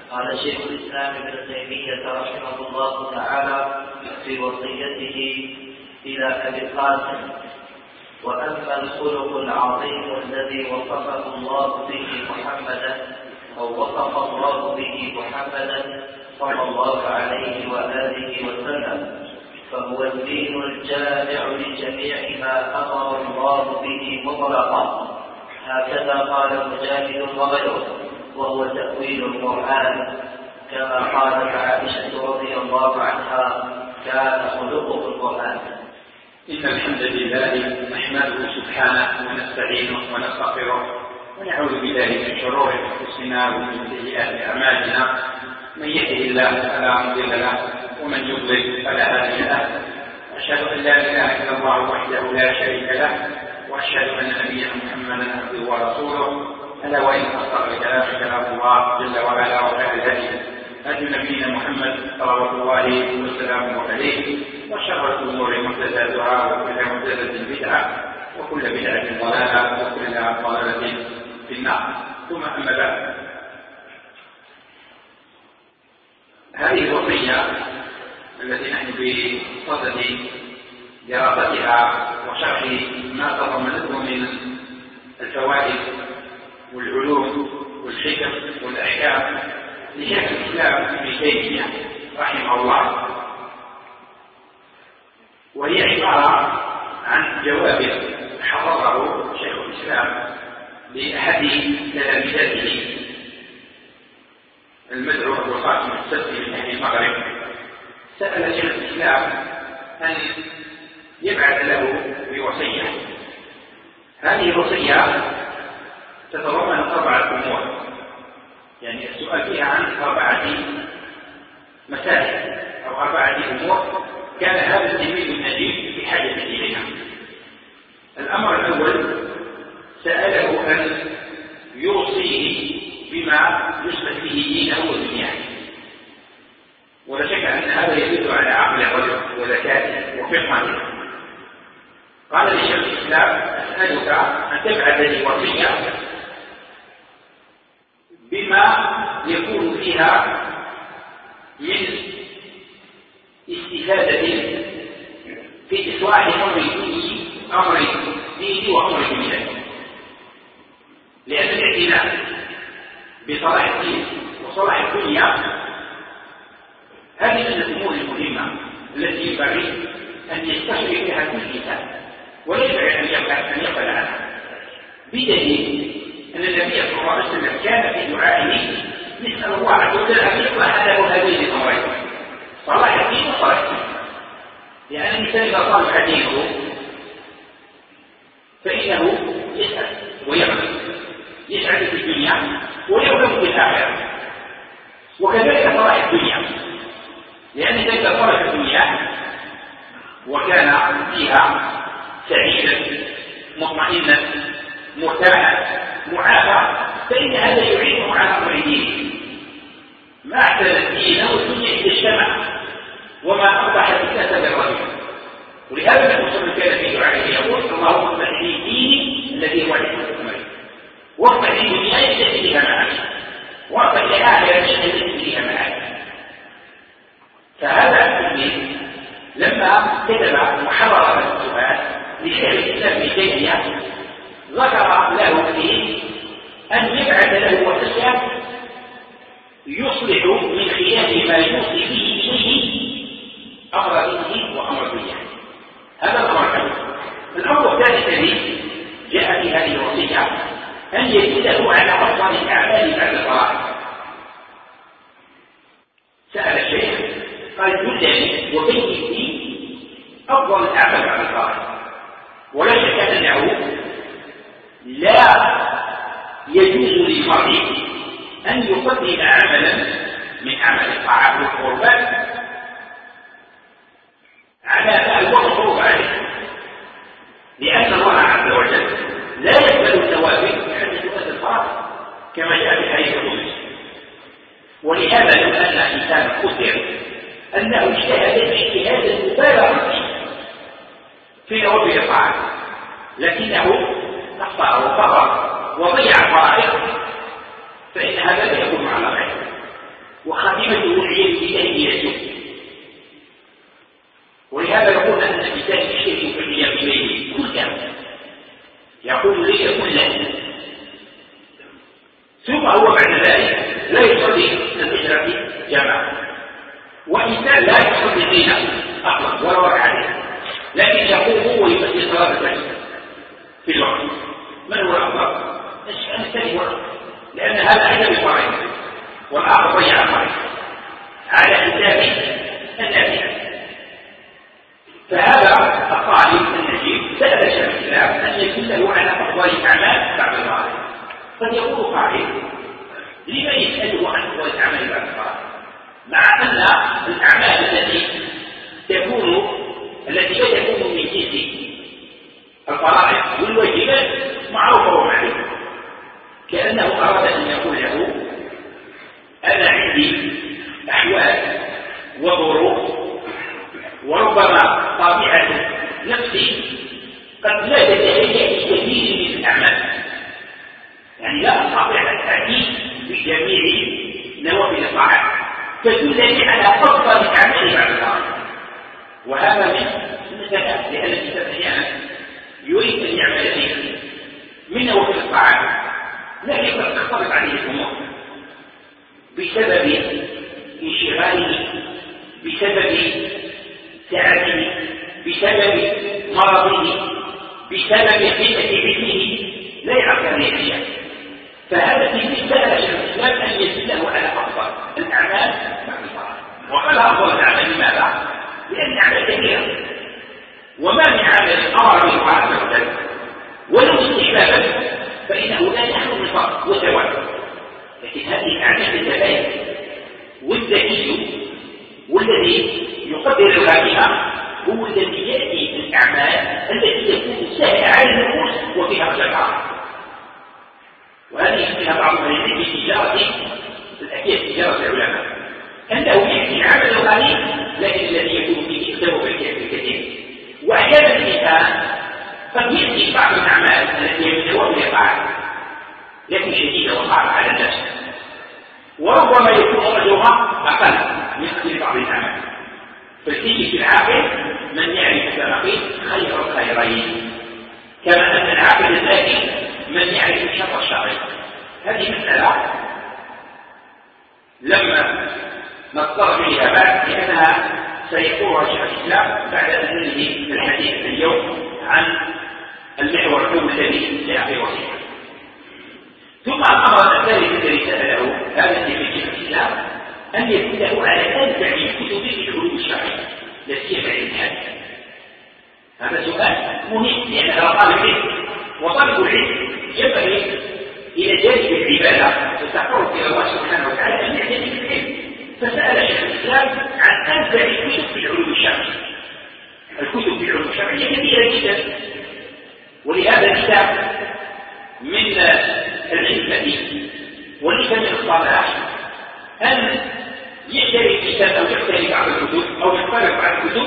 قال شيخ الإسلام ابن تيمية رحمه الله تعالى في وصيته إلى أبي القاسم: وأما الخلق العظيم الذي وصفه الله به محمدا أو وصف الله به محمدا صلى الله عليه وآله وسلم فهو الدين الجامع لجميع ما أمر الله به مطلقا، هكذا قال مجاهد وغيره، وهو تأويل القرآن، كما قالت عائشة رضي الله عنها: كان خلقه القرآن. إن الحمد لله نحمده سبحانه ونستعينه ونستغفره ونعوذ بالله من شرور أنفسنا ومن سيئات أعمالنا، من يهده الله فلا مضل له ومن يضلل فلا هادي له، وأشهد أن لا إله إلا الله وحده لا شريك له، وأشهد أن نبينا محمدا عبده ورسوله، ألا وإن أصدق الكلام كلام الله جل وعلا، وخير الهدي هدي نبينا محمد صلوات الله وسلامه عليه، وشر الأمور محدثاتها وكل محدثة بدعة وكل بدعة ضلالة وكل ضلالة في النار. ثم أما بعد، هذه الوصية التي نحن بصدد دراستها وشرح ما تضمنته من الفوائد والعلوم والحكم والأحكام لشيخ الإسلام ابن تيمية رحمه الله، وهي عبارة عن جواب حرره شيخ الإسلام لأحد تلامذته المدعو أبو القاسم السبتي من أهل المغرب. سأل شيخ الإسلام أن يبعث له بوصية. هذه الوصية تتضمن 4 أمور، يعني السؤال فيها عن 4 مسائل أو 4 أمور كان هذا التلميذ النجيب بحاجة إليها. الأمر الأول سأله أن يوصيه بما يصلح به دينه ودنياه، ولا شك أن هذا يدل على عقل الرجل وذكائه وفقهه. قال لشيخ الإسلام: أسألك أن تبعث لي وصية بما يكون فيها من استفادة في إصلاح أمر ديني وأمر دنياي، لأن الاعتناء بصلاح الدين وصلاح الدنيا هذه من الأمور المهمة التي ينبغي أن يستشرف بها كل إنسان ولا ينبغي أن يقبل عنها، بدليل أن النبي صلى الله عليه وسلم كان في دعائه يسأل الله عز وجل أن يصلح له هذين الأمرين، صلاح الدين وصلاح الدنيا. لأن الإنسان إذا صلح دينه فإنه يسعد ويغنى، يسعد في الدنيا ويغنى في الآخرة. وكذلك صلاح الدنيا، لأن إذا صلح الدنيا وكان فيها سعيدا مطمئنا مرتاحا معافى، فإن هذا يعينه على أمر دينه. ما أحسن الدين والدنيا إذا اجتمع، وما أصبح بكسب الرجل. ولهذا النبي صلى الله عليه وسلم كان في دعائه يقول: اللهم اصلح لي ديني الذي هو عصمة أمري، واصلح لي دنياي التي فيها معاشي، واصلح لي آخرتي التي فيها معاشي. فهذا التلميذ لما كتب محررة السؤال لشيخ الإسلام ابن تيمية ذكر له فيه أن يبعث له وصية يصلح من خلال ما يوصي به إليه أمر دينه وأمر دنياه. هذا الأمر الأول. الأمر الثاني الذي جاء في هذه الوصية أن يدله على أفضل الأعمال بعد الفرائض. سأل الشيخ قال: دلني وبين لي أفضل الأعمال بعد الفرائض. ولا شك أنه لا يجوز للمرء أن يقدم عملا من عمل الطاعة والقربات على ما هو مفروض عليه، لأن الله عز وجل لا يقبل الثواب حتى تؤدى الفرائض كما جاء في حديث القدس. ولهذا لو أن إنسان قدر أنه اجتهد اجتهادا مبالغا في نوافل الطاعة لكنه أخطأ وفرط وضيع الفرائض، فإن هذا لا يكون على خير. يقول أن الإنسان يشتري في القيام الليل كله، يقول لي كله، ثم هو بعد ذلك لا يصلي الفجر في جماعة، وإنسان لا يصلي فيها أطلق ولا ورع عليه، لكن يقوم ويصلي صلاة الفجر في الوقت. من هو الأفضل؟ الثاني هو، لأن هذا أجل الفرائض والآخر ضيع الفرائض على حساب النافلة. فهذا الطالب النجيب سأل شيخ الإسلام أن يدله على أفضل الأعمال بعد الفرائض. قد يقول قائل: لمن يسأله عن أفضل الأعمال بعد الفرائض؟ مع أن الأعمال التي لا تكون من جنس الفرائض والواجبات معروفة ومعلومة، كأنه أراد أن يقول له: أنا عندي أحوال وظروف وربما طبيعة نفسي قد لا تتهيأ لكثير من الأعمال، يعني لا أستطيع التأكيد بجميع نوافل الطاعات تدلني على أفضل الأعمال بعد الفرائض. وهذا من الذكاء، لأن الإنسان أحيانا يريد أن يعمل فيه من نوافل الطاعات لكن قد تختلط عليه الأمور بسبب انشغاله، بسبب تعبه، بسبب مرضه، بسبب قلة علمه، لا يعرف هذه الأشياء. فهذا التلميذ سأل شيخ الإسلام أن يدله على أفضل الأعمال بعد الفرائض. وقال أفضل الأعمال لماذا؟ لأن الأعمال كثيرة، وما من عمل أمر به الله عز وجل ولو استحبابا فإنه لا يحصل من فرض وثواب، لكن هذه الأعمال تتباين، والذكي والذي يقدر بها هو الذي يأتي بالأعمال التي تكون سهلة على النفوس وفيها مشقة. وهذه فيها بعض من العلم في تجارة العلماء أنه يأتي العمل القليل لكن الذي يكون فيه يكتب بالكثير. وأحيانا الإنسان قد يأتي بعض الأعمال التي هي من نوافل الطاعات لكن شديدة وصعبة على النفس، وربما يكون أجرها أقل من بعض الأعمال. فالسيد العاقل من يعرف كما قيل خير الخيرين، كما أن العاقل الذكي من يعرف شر الشرين. هذه مسألة لما نضطر إليها بعد، لأنها سيقولها شيخ الإسلام بعد أن ننهي الحديث اليوم عن المحور الأول الذي جاء في وصيته. ثم الأمر الثالث الذي سأله هذا في شيخ الإسلام أن يدله على أنفع الكتب في العلوم الشرعية لا سيما العلم. هذا سؤال مهم، لأن هذا طالب علم، وطالب العلم ينبغي إلى جانب العبادة والتقرب إلى الله سبحانه وتعالى أن يعتني بالعلم. فسأل شيخ الإسلام عن أنفع الكتب في العلوم الشرعية. الكتب في العلوم الشرعية كثيرة جدا، ولهذا كتاب من الحكمة وليس من الصلاح أن يشتري الكتاب أو يقتري بعض الكتب أو يقترب بعض الكتب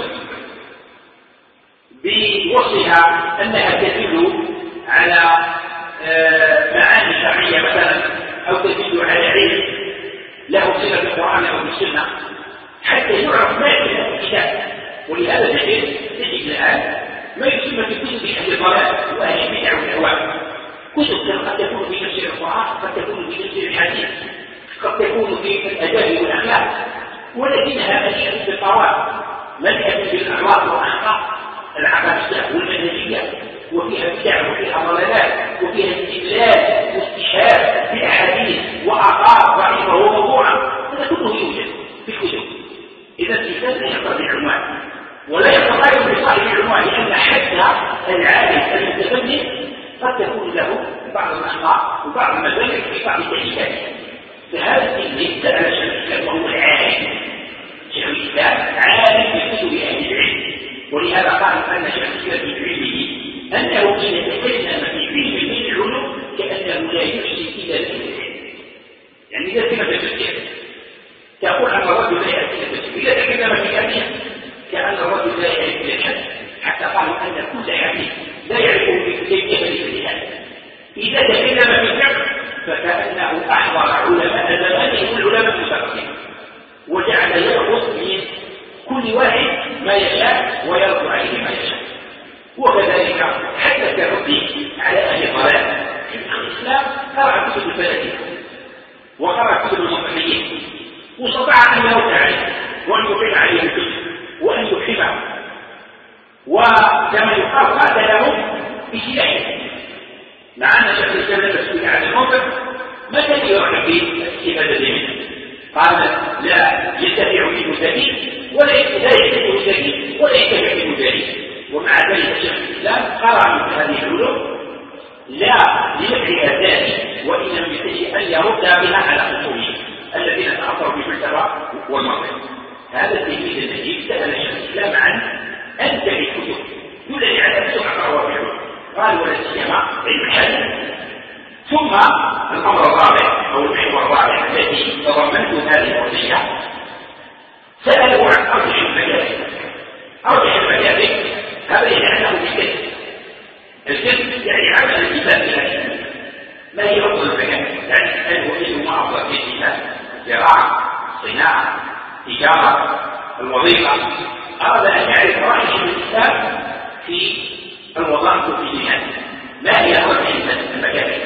بوصفها أنها تدل على معاني شرعية مثلا، أو تدل على علم له صلة بالقرآن أو بالسنة، حتى يعرف ما في هذا الكتاب. ولهذا تجد الآن ما يسمى بكتب أهل الضلال وأهل البدع والأهواء. كتب قد تكون في تفسير القرآن، قد تكون في تفسير الحديث، قد تكون في الآداب والأخلاق، ولكنها مليئة بالطوائف، مليئة بالأخلاق والأخلاق العقدية والمنهجية، وفيها بدع وفيها ضلالات وفيها استدلال واستشهاد بأحاديث وآثار ضعيفة وموضوعة. هذا كله يوجد في الكتب. إذا الكتاب لا يقرأ بالعنوان ولا يتغير بصاحب العنوان، لأن حتى العالم المتفنن قد تكون له بعض الأخطاء وبعض المزايا في بعض التأكيدات. فهذا التلميذ سأل شيخ الإسلام وهو العالم. شيخ الإسلام عالم بكتب أهل العلم، ولهذا قال أن شيخ الإسلام في علمه أنه إذا تكلم في علم من العلوم كأنه لا يحسن إلى العلم. يعني إذا كلمة التفسير تقول أن الرجل لا يأتي التفسير، إذا تكلم في الحديث كأن الرجل لا يأتي الحديث، حتى قالوا أن كل حديث لا يعرفه كيف يفعل. إذا تكلم في الفقه فكأنه أحضر علماء زمانه والعلماء المتقدمين، وجعل يأخذ من كل واحد ما يشاء ويرد عليه ما يشاء. وكذلك حدث ربي على أهل الضلال في الإسلام، قرأ كتب الفلاسفة وقرأ كتب المصريين واستطاع أن يرد عليه وأن يقيم عليه الحجة وأن يفهمه، وكما يقال قاتلهم بسلاحه. مع أن شيخ الإسلام المسؤول عن الموقف ما كان يرحب بالاستفادة منه، قال لا ينتفع منه دليل ولا ينتفع دليل ولا ينتفع منه دليل. ومع ذلك شيخ الإسلام قرأ من هذه العلوم لا لنفعها ذاتي، وإنما من أجل أن يرد بها على خصومه الذين تأثروا بالفلسفة والمنطق. هذا التلميذ الذي سأل شيخ الإسلام عن أنت بالكتب يدل على أنه أقرأ في العلوم، قال ولا سيما علم الحديث. ثم الأمر الرابع أو المحور الرابع الذي تضمنته هذه الوصية سألوا عن أرجح المكاسب. أرجح المكاسب هذا يعنى بالكسب. الكسب يعني عمل الإنسان بنفسه. ما هي أفضل المكاسب؟ يعني هل هو أيهما أفضل في الإنسان؟ الزراعة، الصناعة، التجارة، الوظيفة. أراد أن يعرف رأي الإنسان في الوظائف وفي الجهاد. ما هي أرجح المكاسب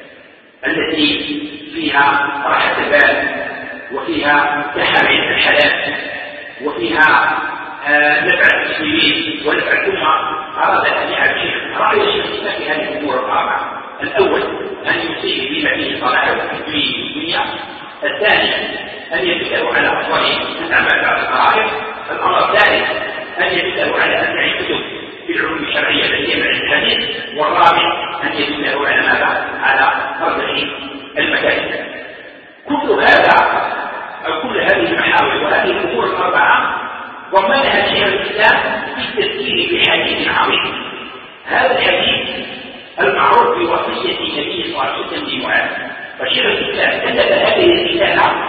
التي فيها راحة البال وفيها تحرير الحلال وفيها نفع المسلمين ونفع الأمة؟ أراد أن يعرف رأي الشيخ في هذه الأمور الأربعة. الأول أن يصيب بما فيه صلاحه في الدنيا. الثاني أن يدله على أفضل الأعمال بعد الفرائض. الأمر الثالث أن يدله على أنواع الكتب في العلوم الشرعية التي هي من الحديث. والرابع أن يدله على ماذا؟ على أرجح المكاسب. كل هذا أو كل هذه المحاور وهذه الأمور الأربعة ضمنها شيخ الإسلام في التذكير بحديث عظيم. هذا الحديث المعروف بوصية النبي صلى الله عليه وسلم لمعاذ. فشيخ الإسلام كتب هذه الرسالة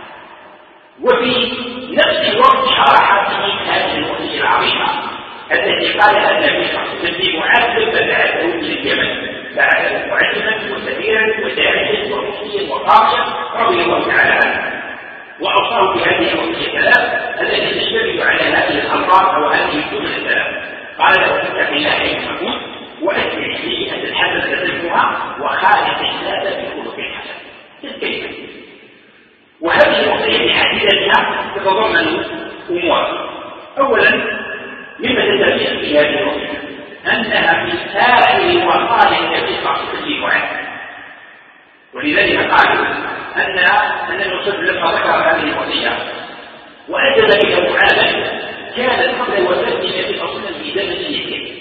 وفي نفس الوقت شرح به هذه الوصية العظيمة التي قالها النبي صلى الله عليه وسلم لمعاذ لما بعثه إلى اليمن، بعثه معلما وسفيرا وداعيا ومفتيا وقاضيا رضي الله تعالى عنه، وأوصاه بهذه الوصية الثلاث التي تشتمل على هذه الألفاظ أو هذه الجمل الثلاث. قال له اتق الله حيثما كنت وأتبع سيئة الحسنة تمحها وخالق الناس بخلق حسن. الكلمة وهذه الوصية بحديثها تتضمن أمور. أولا مما تتبين في هذه الوصية أنها من سائر وصايا النبي صلى الله عليه وسلم، ولذلك قالوا أن النبي صلى الله عليه وسلم لما ذكر هذه الوصية وأجل بها معاذا كانت قبل وفاة النبي صلى الله عليه وسلم في زمن يسير.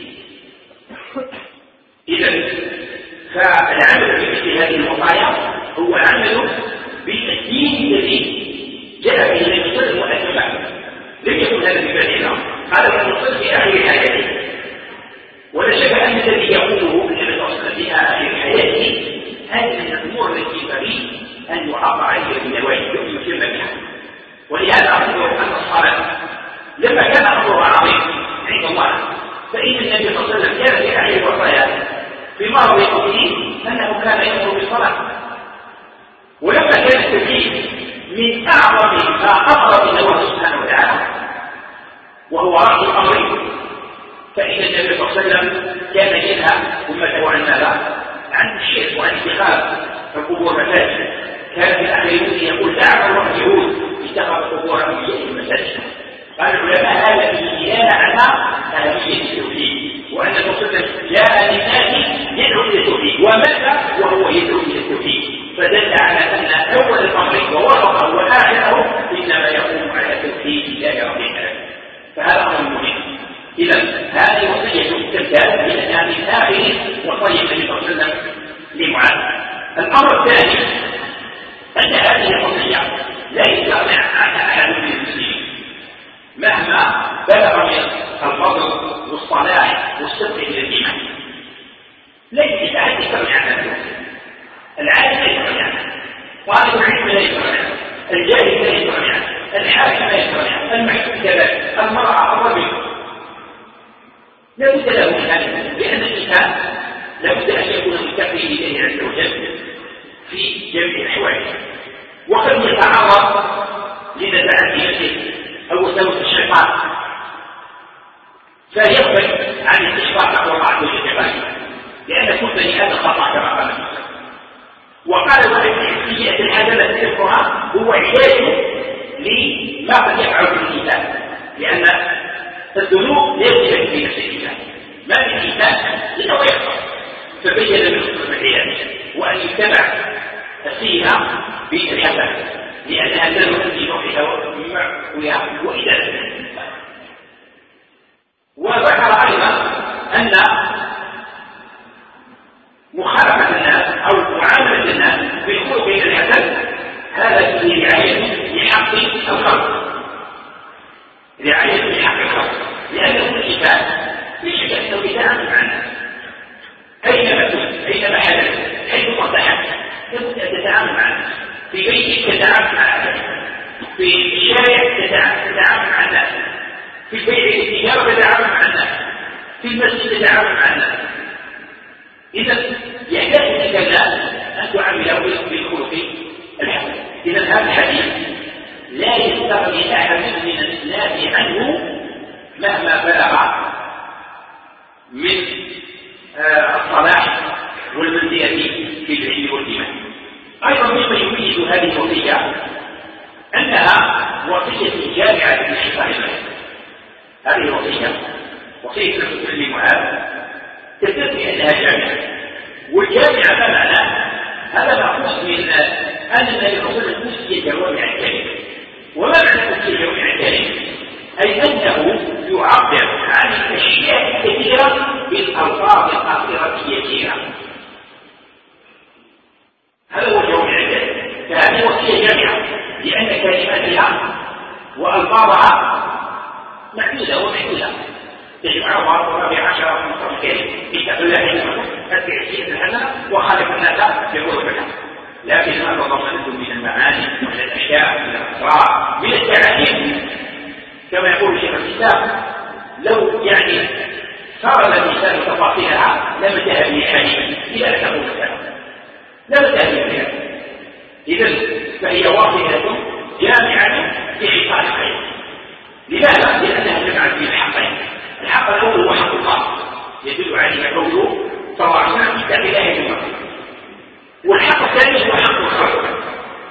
إذا فالعمل بمثل هذه الوصايا هو عمل بالدين الذي جاء به النبي صلى الله عليه وسلم. لم يكن هذا ببديهة، قال الرسول في آخر حياته، ولا شك أن الذي يقوله النبي صلى الله عليه وسلم في آخر حياته هذه من الأمور التي ينبغي أن يعبر عليها بالنواجذ ويتم بها. ولهذا أقول أن الصلاة لما كان أمرها عظيم عند الله فإن النبي صلى الله عليه وسلم كان في آخر وصاياه في مرض قوله أنه كان يأمر بالصلاة. ولما كان التوحيد من أعظم ما أمر به الله سبحانه وتعالى وهو رأس الأمر، فإن النبي صلى الله عليه وسلم كان ينهى أمته عن ماذا؟ عن الشرك وعن اتخاذ القبور مساجد. كان في آخر يومه يقول دعوا اليهود اتخذوا قبور أنبيائهم مساجد. قال العلماء هذا في دلالة على أهمية التوحيد، وأن الرسول جاء للناس يدعو إلى التوحيد ومات وهو يدعو إلى التوحيد، فدل على أن أول الأمر ووسطه وآخره إنما يقوم على توحيد الله رب العالمين. فهذا أمر مهم. إذا هذه وصية تمتاز بأنها من آخر وصية النبي صلى الله عليه وسلم لمعاذ. الأمر الثاني أن هذه الوصية لا يستغنى عنها أحد من المسلمين مهما بلغ من الفضل والصلاح والصدق إلى الإيمان. ليس أحد يستغنى عنها. العالم لا يستغنى عنها، طالب العلم لا يستغنى عنها، الجاهل لا يستغنى عنها، الحاكم لا يستغنى عنها، المحكوم كذلك، المرأة، الرجل، لا بد له من هذا، لأن الإنسان لا بد أن يكون متقي لله عز وجل في جميع أحواله، وقد يتعرض لنزعات نفسه أو وساوس الشيطان فيغفل عن استشفاء تقوى الله عز وجل غالبا، لأن كل بني آدم خطأ كما قال النبي. وقال الحسية الحسنة ذكرها هو علاج لما قد يفعل الإنسان، لأن الذنوب ليس في نفس الإنسان، ما من إنسان إلا ويخطأ، فبين من خطة العلاج وأن يتبع فيها بالحسنة، لأنها تؤدي روحها وإدارتها. وذكر أيضا أن مخالفة الناس أو معاملة الناس بالخلق الحسن هذا فيه رعاية لحق الخلق، رعاية لحق الخلق، لأن كل إنسان يجب أنه يتعامل مع الناس أينما كنت، أينما حدث، حيث ارتحت لابد أن تتعامل مع الناس. في بيتك تتعامل مع أهلك، في الشارع تتعامل مع الناس، في بيع التجارة تتعامل مع الناس، في المسجد تتعامل مع الناس. إذا يحتاج إلى الناس أن تعامله بالخلق الحسن. إذا هذا الحديث لا يستغني أحد من الناس عنه مهما بلغ من الصلاح والمنزلة في العلم والإيمان. أيضا مما يميز هذه الوصية أنها وصية جامعة للشفاء الخير. هذه الوصية وصية الرسول معاذ تدل بأنها جامعة، والجامعة ما معناه؟ هذا مأخوذ من أن النبي صلى الله عليه وسلم أوتي جوامع الكلم. وما معنى أوتي جوامع الكلم؟ أي أنه يعبر عن الأشياء الكثيرة بالألفاظ القصيرة اليسيرة. هذا هو جوامع الكلم. فهذه وصية جامعة لأن كلماتها وألفاظها محدودة ومحدودة، تجمعها 14 من الكلم. اتقوا الله حينما كنت، اتبع السيئة الحسنة وخالف الناس يقولوا بالحق. لكن ما تضمنته من المعاني، من الأشياء، من الأسرار، من التعاليم، كما يقول شيخ الإسلام لو يعني صار الإنسان تفاصيلها لم تهب لحديث إلى أن تقول الكلام، لم تهب بها. إذن فهي واصلة جامعة لحصان الخير. لماذا؟ لأنها جمعت فيه الحقين. الحق الأول هو حق الله يدل عليه قوله صلى الله عليه وسلم اتق الله بالمرء، والحق الثاني هو حق الخلق.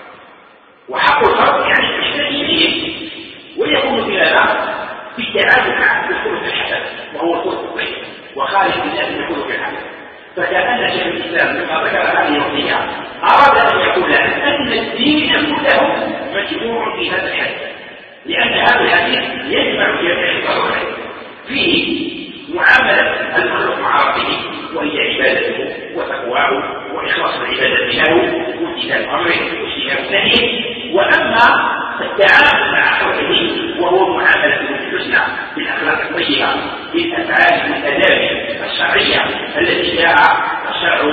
وحق الخلق يعني الاشتراكيين، ويكون في هذا في التعامل مع الخلق الحسن وهو الخلق الطيب، وخالق الناس بالخلق الحسن. فكأن شيخ الإسلام لما ذكر هذه الوصية أراد أن يقول أن الدين كله مجموع في هذا الحديث، لأن هذا الحديث يجمع جميع القواعد فيه معاملة المخلوق مع ربه، وهي عبادته وتقواه وإخلاص العبادة له وامتثال أمره واجتناب نهيه. وأما التعامل مع خلقه وهو معاملته بالحسنى بالأخلاق الطيبة بالأفعال والآداب الشرعية التي جاء الشرع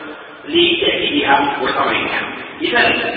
لتأكيدها والأمر بها. إذا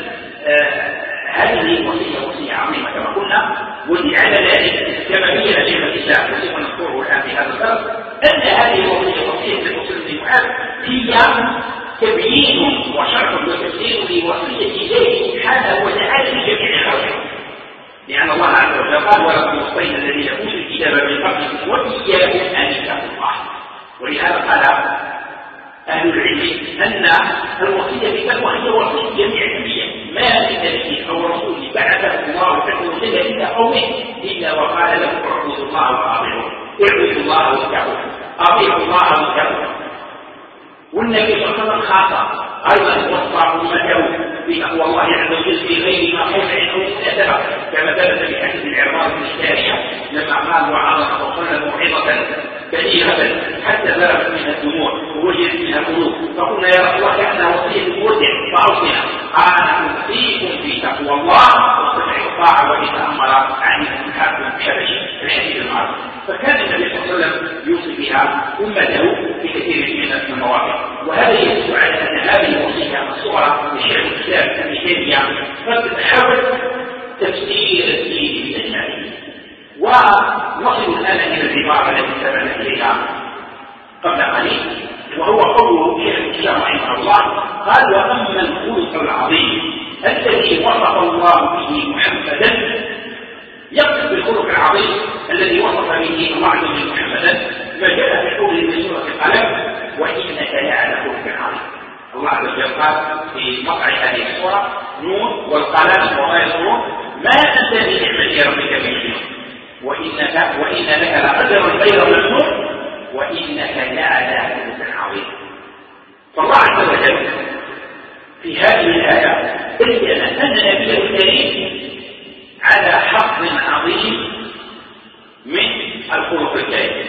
هذه وصية عظيمة كما قلنا. ولعل ذلك كما بين شيخ الإسلام وسوف نذكره الآن في هذا الدرس أن هذه وصية الرسول بن معاذ هي تبيين وشرح وتفسير لوصية الله سبحانه وتعالى لجميع خلقه، لأن الله عز وجل قال ولكم وصينا الذين أوتوا الكتاب من قبلكم وإياكم أن اتقوا الله. ولهذا قال أهل العلم أن الوصية بالتقوى هي وصية جميع الأنبياء، ما من نبي أو رسول بعثه الله تكون إلا قومه إلا وقال له اعبدوا الله وأطيعوه، اعبدوا الله واتقوه، أطيعوا الله واتقوه. والنبي صلى الله عليه وسلم خاصة أيضا وصى أمته بتقوى الله عز وجل في غير ما موضع أو مناسبة، كما ثبت في حديث العرباض بن السارية لما قال وعظ وصلى موعظة بليغة حتى بلغت منها الدموع ووجدت منها القلوب، فقلنا يا رسول الله كأنها وصية مودع فأوصنا. قال أوصيكم في تقوى الله واستطيعوا الطاعة وإذا أمر عنكم الحاكم الحبشي الحديث المعروف. فكان النبي صلى الله عليه وسلم يوصي بها أمته في كثير من المواقف. وهذا يدل على أن هذه الوصية الصغرى لشيخ الإسلام ابن تيمية قد تحاول تفسير الدين بالأجنبي. ونصل الآن إلى العبارة التي سمعنا إليها قبل قليل، وهو قوله شيخ الإسلام رحمه الله قال وأما الخلق العظيم الذي وصف الله به محمدا، يقصد بالخلق العظيم الذي وصف به الله عز وجل محمدا قال في مقطع هذه السورة: نون والقلم وما يسطرون ما أنت بنعمة ربك بمجنون وإن لك لأجرا غير ممنون وإنك لعلى خلق عظيم. فالله عز وجل في هذه الآية بين أن نبيه الكريم على حظ عظيم من الخلق الكريم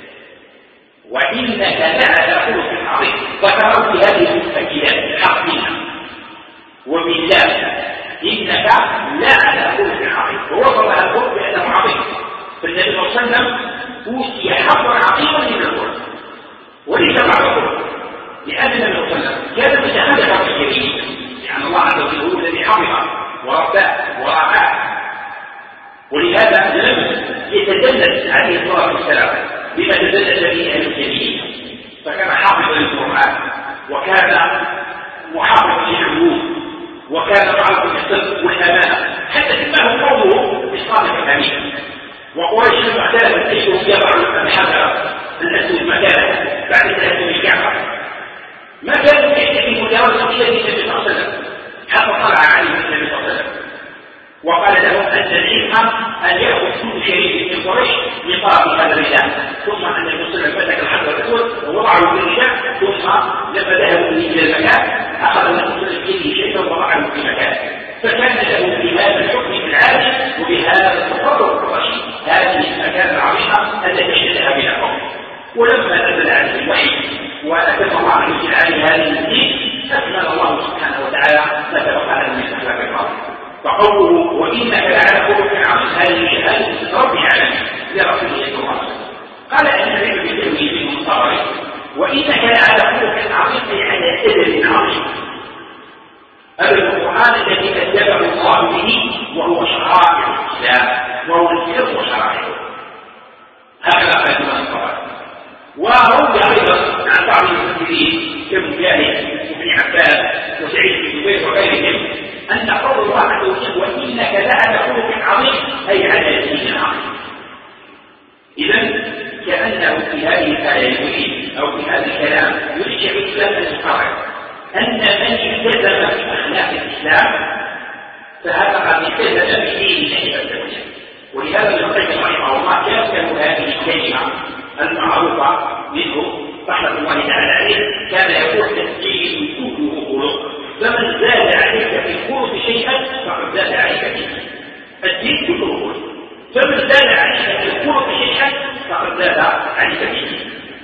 وإنك لعلى خلق عظيم. ذكروا في هذه المستكيلات حقنا وبالله إنك لعلى خلق عظيم، ووصف هذا الخلق بأنه عظيم. فالنبي صلى الله عليه وسلم أوتي حظا عظيما من الخلق وليس بعد الخلق، لأن النبي صلى الله عليه وسلم كان متخلفا في الجميع، يعني الله عز وجل هو الذي حفظه ورباه ورعاه، ولهذا لم يتدلل عليه الصلاة والسلام بما تدلل به أهل الجميع، فكان حافظا للقرآن وكان محافظا للعلوم وكان معروفا بالصدق والأمانة، حتى تبعه قومه بالصادق الأمين. وقريش لما اختلفت أيهم يضع الحجر الأسود مكانه بعد تهدم الكعبة ما كانوا يحتاجون مجاوزة إلى النبي صلى الله عليه وسلم حتى طلع عليه النبي صلى الله عليه وسلم وقال لهم أن العلم أن يأخذ كل شريك من قريش لطلب هذا الرداء، ثم أن النبي صلى الله عليه وسلم مسك الحجر الأسود ووضعه في الرداء، ثم لما ذهبوا به إلى المكان أخذ النبي صلى الله عليه وسلم بيده شيئا ووضعه في مكانه، فكان له بهذا الحكم العادل وبهذا التصرف الرشيد هذه المكانة العظيمة التي احتلها بها قوم. ولما نزل عليه الوحي وأتم الله عليه عليه هذه الدين أكمل الله سبحانه وتعالى ما سبق له من أخلاق الأرض. فقوله وإنك لعلى خلق عظيم هذه رب العالمين لرسوله صلى الله عليه وسلم. قال النبي بالتوحيد المنصرف وإنك لعلى خلق عظيم أي على أدب عظيم. القرآن الذي كتبه الله به وهو شرائع الإسلام وهو السر وشرائعه، هكذا قال المنصرف. وروي أيضا عن بعض المفسرين كمجاهد وابن عباس وسعيد بن جبير وغيرهم أن قول الله عز وجل وإنك لعلى خلق عظيم أي على دين عظيم. إذن كأنه في هذه الآية يريد أو في هذا الكلام يريد شيخ الإسلام أن يقرر أن من التزم بأخلاق الإسلام فهذا قد التزم بدين الله عز وجل. ولهذا ابن القيم رحمه الله كان هذه الكلمة المعروفة منه رحمة الله تعالى عليه كان يقول الدين كله خلق، فمن زاد عليك في الخلق شيئا فقد زاد عليك فيه. الدين كله خلق، فمن زاد عليك في الخلق شيئا فقد زاد عليك فيه.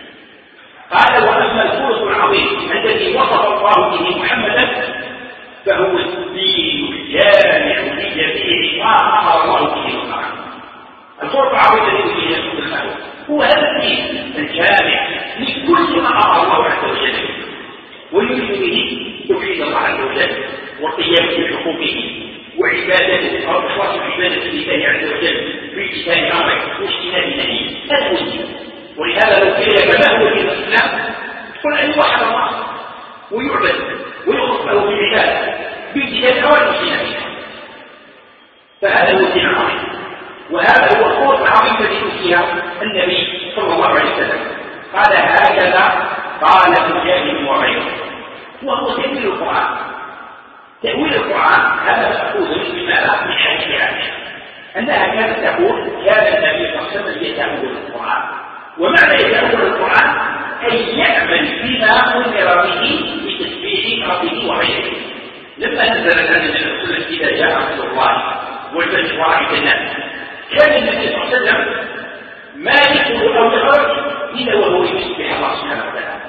قال وأما الخلق العظيم الذي وصف الله به محمدا فهو الدين الجامع لجميع ما أمر الله به القرآن. الخلق العظيم الذي فيه يسوع المهوى هو هذا الدين الجامع لكل ما أمر الله عز وجل ويريد به توحيد الله عز وجل والقيام بحقوقه وعبادته أو إخلاص عبادة لله عز وجل بامتثال أمره واجتناب نهيه. هذا هو الدين. ولهذا لو قيل لك ما هو دين الإسلام قل أن يوحد الله ويعبد ويخلص له بالعبادة بامتثال أوامر واجتنابه، فهذا هو الدين العظيم. وهذا هو الخلق العظيم الذي أوتيه النبي صلى الله عليه وسلم. قال هكذا قال مجاهد وغيره. وهو تأويل القرآن. تأويل القرآن هذا مأخوذ من حديث عائشة أنها كانت تقول كان النبي صلى الله عليه وسلم يتأول القرآن. ومعنى يتأول القرآن أي يعمل بما أمر به بتسبيح ربه وغيره. لما نزلت عن النبي صلى الله عليه وسلم إذا جاء رسول الله والبشر ورحمة الناس كان النبي صلى الله عليه وسلم ما يدخل أو يخرج إلا وهو يسبح الله سبحانه وتعالى.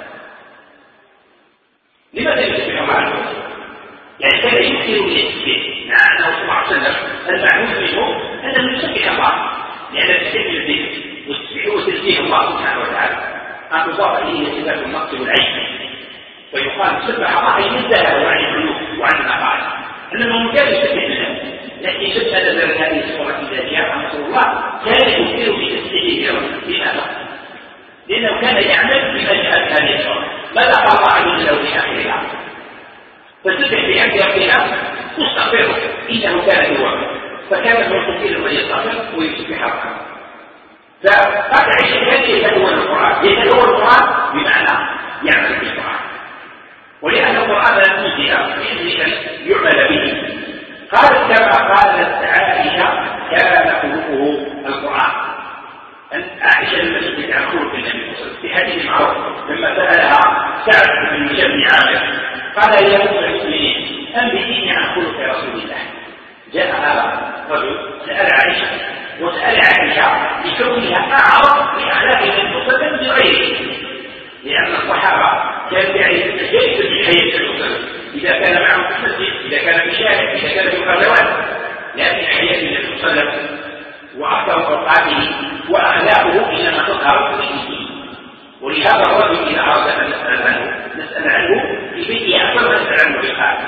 لماذا يسبح الله عز وجل؟ يعني كان يكثر من التسبيح. أنه صلى الله عليه وسلم المعلوم منه أنه يسبح الله لأن التسبيح الذكر والتسبيح هو تسبيح الله سبحانه وتعالى أن تضاف إليه صفات النقص والعيش ويقال سبح الله أي نزهه عن العيوب وعن النقائص أنه كان يسبح الله. لكن لما نزلت هذه السورة إذا جاء رسول الله كان يكثر بتسبيحه. لماذا؟ لأنه كان يعمل بما جاءت هذه السورة. ماذا قال الله عز وجل في آخرها؟ فسبح بحمد ربك واستغفره إنه كان توابا. فكان هو كثير ويستغفر ويسبح ربه. فقد عيش كان يتأول القرآن. يتأول القرآن بمعنى يعمل بالقرآن. ولأن القرآن نزل بإذن أن يعمل به. قالت كما قالت عائشة كان خلقه القرآن. عائشة لما سئلت عن خلق النبي صلى الله عليه وسلم في حديث معروف لما سألها سعد بن هشام بن عامر قال يا أم المسلمين أنبئيني عن خلق رسول الله. جاء هذا رجل سأل عائشة وسأل عائشة لكونها أعرف بأخلاق النبي صلى الله عليه وسلم بغيره، لأن الصحابة كانوا يعرفون كيف في حياة النبي صلى الله عليه وسلم إذا كان معهم في المسجد، إذا كان في شارع، إذا كان في غزوات، لكن حياة النبي صلى الله عليه وسلم وأكثر أوقاته وأخلاقه إنما تظهر في الدين. ولهذا الرجل إذا أراد أن نسأل عنه في بيته أكثر ما نسأل عنه في الخارج،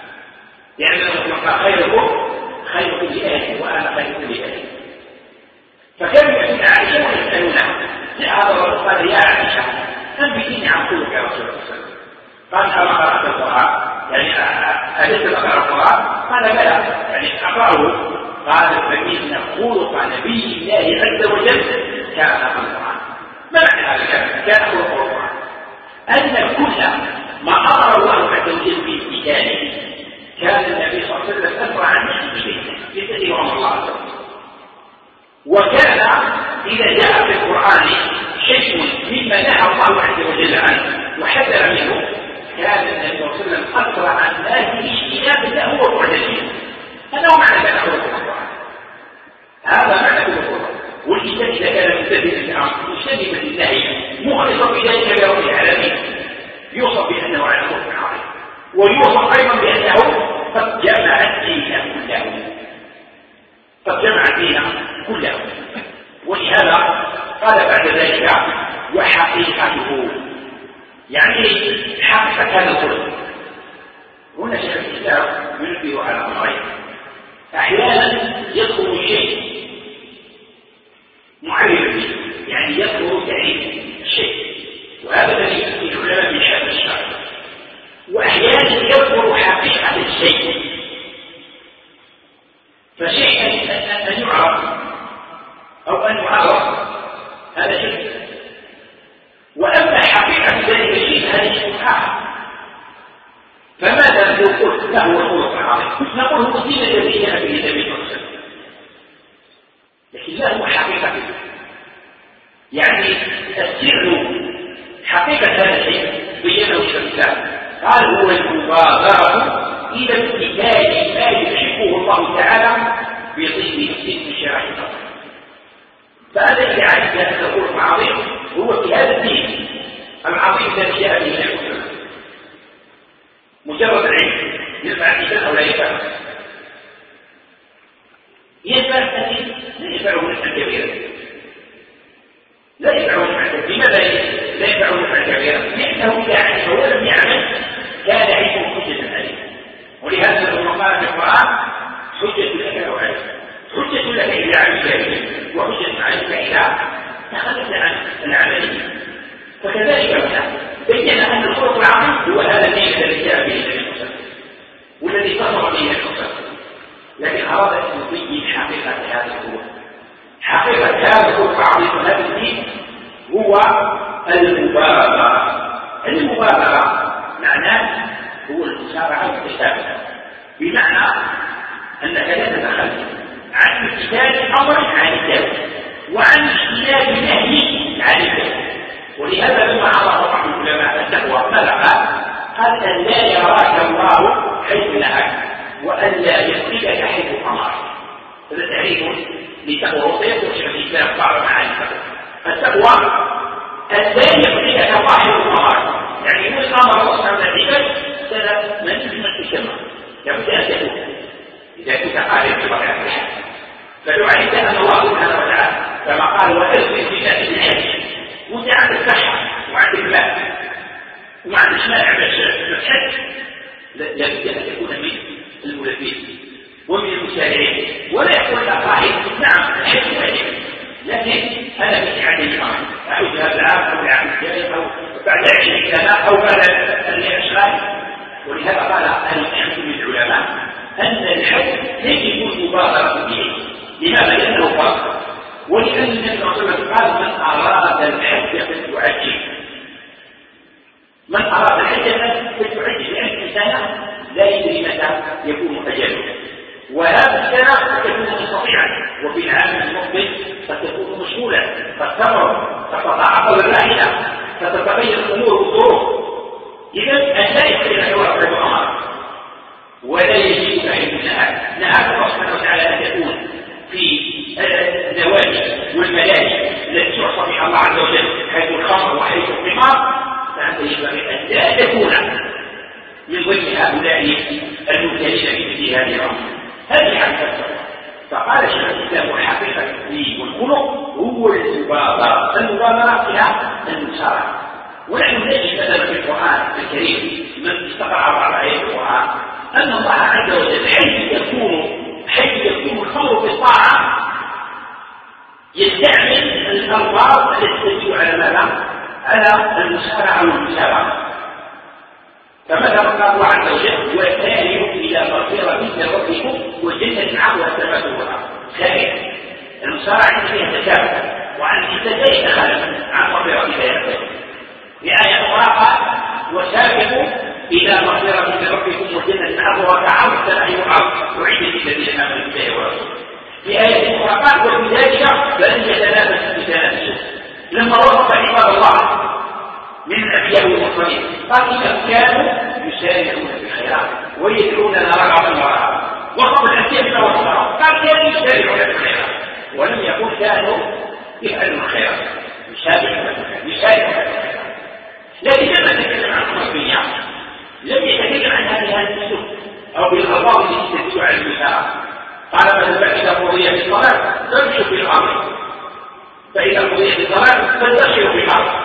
لأنه قال خيركم لأهله وأنا خيركم لأهلي. فكانوا يأتون عائشة ويسألونها. جاء هذا الرجل قال يا عائشة أنبئيني عن خلق يا رسول الله صلى الله عليه وسلم. قال أما قرأت القرآن؟ يعني ألست تقرأ القرآن؟ قال بلى، يعني أقرأه. قال فإن خلق نبي الله عز وجل كان القرآن. ما معنى هذا الكلام؟ كان خلق القرآن أن كل ما أمر الله عز وجل في كتابه كان النبي صلى الله عليه وسلم أسرع عن نفسه يتبع أمر الله عز وجل. وكان إذا جاء في القرآن شيء مما نهى الله عز وجل عنه وحذر منه كان النبي صلى الله عليه وسلم أسرع الناس اجتنابا له وبعده. هذا هو معنى كان خلق القرآن. هذا معنى خلق القرآن. والإنسان إذا كان مستهدفا بالأمر مجتنبا للنهي مخلصا بذلك لرب العالمين يوصف بأنه على خلق عظيم، ويوصف أيضا بأنه قد جمع الدين كله، قد جمع الدين كله. ولهذا قال بعد ذلك وحقيقته، يعني حقيقة هذا الخلق. هنا شيخ الإسلام ينبه على أمرين. أحيانا يذكر شيء معرف به، يعني يذكر تعريف الشيء، وهذا الذي يمكن العلماء من حد الشرع. وأحيانا يذكر حقيقة الشيء، فشيء أن يعرف أو أن يعرف هذا شيء، وأما حقيقة ذلك الشيء هذا شيء آخر. فماذا نقول له الخلق العظيم؟ نقول هو الدين الذي جاء به النبي صلى الله عليه وسلم، لكن لا هو حقيقته. يعني السر حقيقة هذا الشيء بينه الإسلام قال هو المبادرة إلى امتثال ما يحبه الله تعالى بطيب نفس من شرائع الله. فهذا اللي عايز هذا الخلق العظيم هو في هذا الدين العظيم الذي جاء به النبي صلى الله عليه وسلم. مجرد العلم ينفع الإنسان أو لا ينفع؟ ينفع الذي لا ينفعه نفعا كبيرا، لا ينفعه نفعا كبيرا. لماذا لا ينفعه نفعا كبيرا؟ لأنه إذا علم ولم يعمل كان علمه حجة عليه. ولهذا لما قال في القرآن حجة لك أو عليك، حجة لك إذا عملت وحجة عليك إذا تخلت عن العمل. فكذلك هنا بين أن الخلق العظيم هو هذا الدين الذي جاء به النبي صلى الله عليه وسلم والذي فخر به النبي صلى الله عليه وسلم، لكن أراد أن يبين حقيقة هذا الخلق. حقيقة هذا الخلق العظيم وهذا الدين هو المبادرة. المبادرة معناه هو المسارعة والتسابق، بمعنى أنك لا تتخلف عن امتثال أمر عن الذات وعن اجتناب نهي عن الذات. ولهذا لما عرف بعض العلماء التقوى ماذا قال أن لا يراك الله حيث نهاك وأن لا يفقدك حيث أمرك. هذا تعريف لتقوى، وسيذكر شيخ الإسلام بعض معاني التقوى. أن لا يفقدك الله حيث أمرك، يعني يقول أمر الله سبحانه وتعالى سنة من يجب أن تسمى، لابد أن تكون إذا كنت قادر في طبيعة الحال. فلو علمت أن الله سبحانه وتعالى كما قال وأذن في ذات الحج وانت عندك صحة وعندك مال وما عندك مانع بالحج، لابد أن تكون من الملبين ومن المسارعين، ولا يقول الأقاهي نعم الحج واجب لكن أنا في عدد الأمر أحج هذا العام أو العام الجاي أو بعد 20 سنة أو بعد الأشغال. ولهذا قال أهل العلم من العلماء أن الحج يجب المبادرة به. لماذا؟ لأنه فرض، ولأن النبي صلى الله عليه وسلم قال من أراد الحج فليعجل، من أراد الحج فتعد، لأن الإنسان لا يدري متى يكون أجله، وهذا السنة قد يكون مستطيعا، وفي العام المقبل قد تكون مشغولا، قد تمر، قد تتعطل الراحلة، قد تتغير الأمور والظروف. إذا لا يمكن أن يوقف الأمر ولا يجب أن نهى الله سبحانه وتعالى أن تكون في النوادي والملاهي التي تعصى بها الله عز وجل، حيث الخمر وحيث القمار، فأنت ينبغي أن لا تكون من ضمن هؤلاء المبتلين في مثل هذه الأمور. هذه حقيقة. فقال شيخ الإسلام وحقيقة الدين والخلق هو المبادرة إلى المسارعة. ونحن نجد مثلا في القرآن الكريم من استقرأ بعض آيات القرآن أن الله عز وجل حيث يكون الخمر في الطاعة يستعمل الألفاظ التي تدل على ماذا؟ على المسارعة والمسابقة. فمثلا قال الله عز وجل: وسارعوا إلى مغفرة من ربكم وجنة عرضها السماوات والأرض. سارع المسارعة فيها تسابق، وعن الإنسان يتخلف عن مغفرة الله. في آية أخرى قال: وسابقوا إلى مغفرة من ربكم وجنة عرضها كعرض السماء والأرض أعدت للذين آمنوا بالله ورسوله. في آية أخرى قال: وفي ذلك فليتنافس المتنافسون. لما وصف عباد الله من الأنبياء والمرسلين قال: إنهم كانوا يسارعون في الخيرات ويدعوننا رغبا ورهبا. وصف الأنبياء بما وصفهم قال: كانوا يسارعون في الخيرات، ولم يقل كانوا يفعلون الخيرات، يسارعون في الخيرات. لكن لما تكلم عن الدنيا لم يتكلم عن هذه النصوص أو بالألفاظ التي تدل على المسارعة. قال: مثلا إذا قضيت الصلاة فامشوا في الأرض، فإذا قضيت الصلاة فانتشروا في الأرض.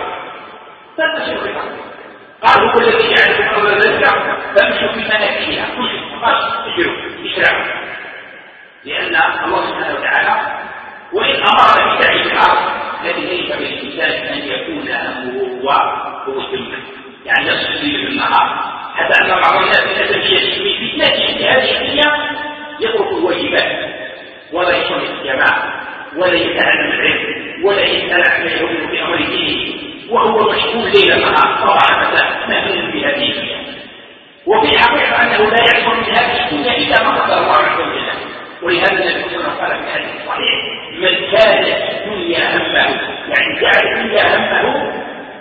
قال: هو الذي يعرف قبل ذلك فامشوا في مناكبها، اشرعوا، لأن الله سبحانه وتعالى وإن أمر بسعي في الأرض لكن ليس بالإنسان أن يكون همه هو الدنيا، يعني يصل في النهار، حتى أن بعض الناس في فتنته في هذه الدنيا يترك الواجبات ولا يصلي في الجماعة ولا يتعلم العلم ولا يسأل عن يوم في أمر دينه، وهو مشغول ليلا نهار صباحا مساء مهتم بهذه الدنيا. وفي الحقيقة أنه لا يحصل من هذه الدنيا إلا ما قدر الله عز وجل. ولهذا النبي صلى الله عليه وسلم قال في حديث صحيح: من كانت الدنيا همه، يعني جعل الدنيا همه،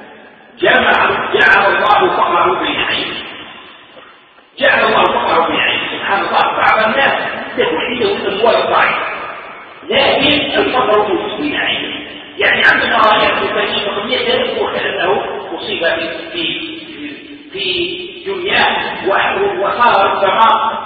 جعل الله فقره بين عينيه. جعل الله فقره بين عينيه. سبحان الله، بعض الناس تكون عنده الأموال الضعيفة لكن الفقر موجود بين عينيه، يعني عندما يأخذ فريق وقمية يذكر كأنه أصيب في دنياه وصار ربما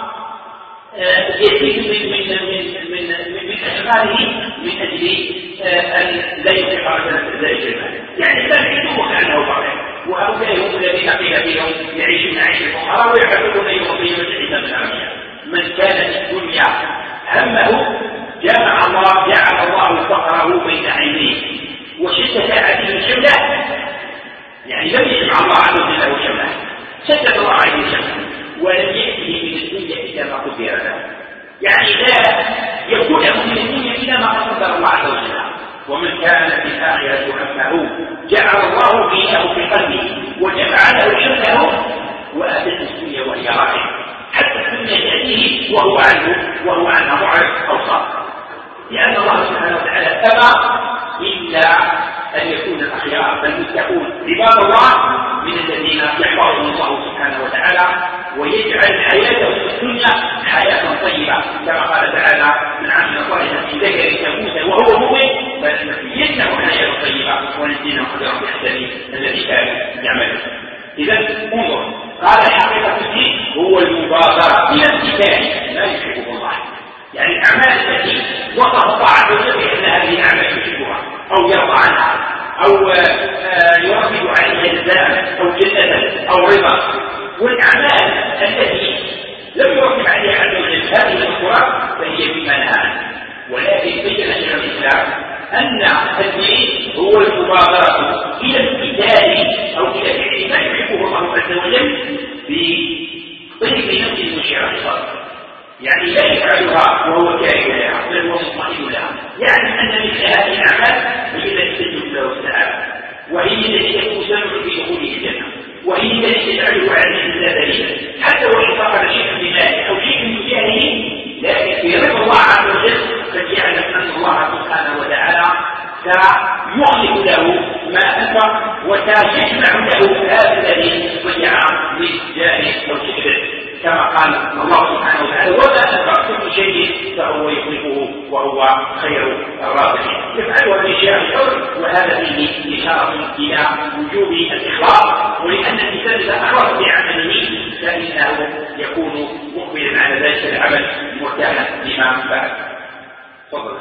يزيد من أشغاله من أجل أن لا ينفق على ذلك المال، يعني لا يعيشون كأنه فقير. وهؤلاء هم الذين قيل فيهم يعيشون عيش الفقراء ويحبون يوم القيامة عيسى من الأغنياء. من كانت الدنيا همه جعل الله فقره بين عينيه وشدة عديه شمله، يعني لم يجمع الله عز وجل له شمله، شدد الله عليه شمله ولم يأته من الدنيا إلا ما قدر له، يعني لا يكون له من الدنيا إلا ما قدر الله عز وجل. ومن كانت الآخرة همه جعل الله غناه في قلبه وجمع له شمله وآتته الدنيا وهي راحلة، حتى الدنيا تأتيه وهو عنها معرض أو صار، لأن الله سبحانه وتعالى أبى إلا أن يكون الأخيار المتقون عباد الله من الذين يحفظهم الله سبحانه وتعالى ويجعل حياتهم في الدنيا حياة طيبة، كما قال تعالى: من عمل صالحا في ذكر أو وهو مؤمن فلنحيينه حياة طيبة ونجزيهم أجرهم بأحسن الذي كانوا يعملون. إذا انظر، قال: حقيقة الدين هو المبادرة إلى امتثال ما يحبه الله، يعني الأعمال التي وصف الله عز وجل بأن هذه الأعمال يحبها أو يرضى عنها أو يرغب عليها جزاء أو جنة أو رضا، والأعمال التي لم يرغب عليها عز وجل هذه المذكورات فهي فيما نهى عنه. ولكن بين شيخ الإسلام أن الدين هو المبادرة إلى الامتثال أو إلى فعل ما يحبه الله عز وجل بطيب نفس وشراح صدر، يعني لا يفعلها وهو كاره لها بل هو مطمئن لها، يعني أن مثل هذه الأعمال هي التي تجلب له السعادة وهي التي تكون سبب في دخوله الجنة. وهي التي تجعله عليه لا دليل، حتى وإن فقد شيئا بماله أو شيئا من جهله، لكن في رضا الله عز وجل فليعلم أن الله سبحانه وتعالى سيخلق له ما أنفق وسيجمع له هذا الذي ضيع للجاه والكبر، كما قال الله سبحانه وتعالى: وما أنفقتم من شيء فهو يخلفه وهو خير الرازقين. يفعلها بشيء الحر، وهذا فيه إشارة إلى وجوب الإخلاص، ولأن الإنسان إذا أخلص بعمله فإنه يكون مقبلا على ذلك العمل مرتاحا لما بعد. تفضل.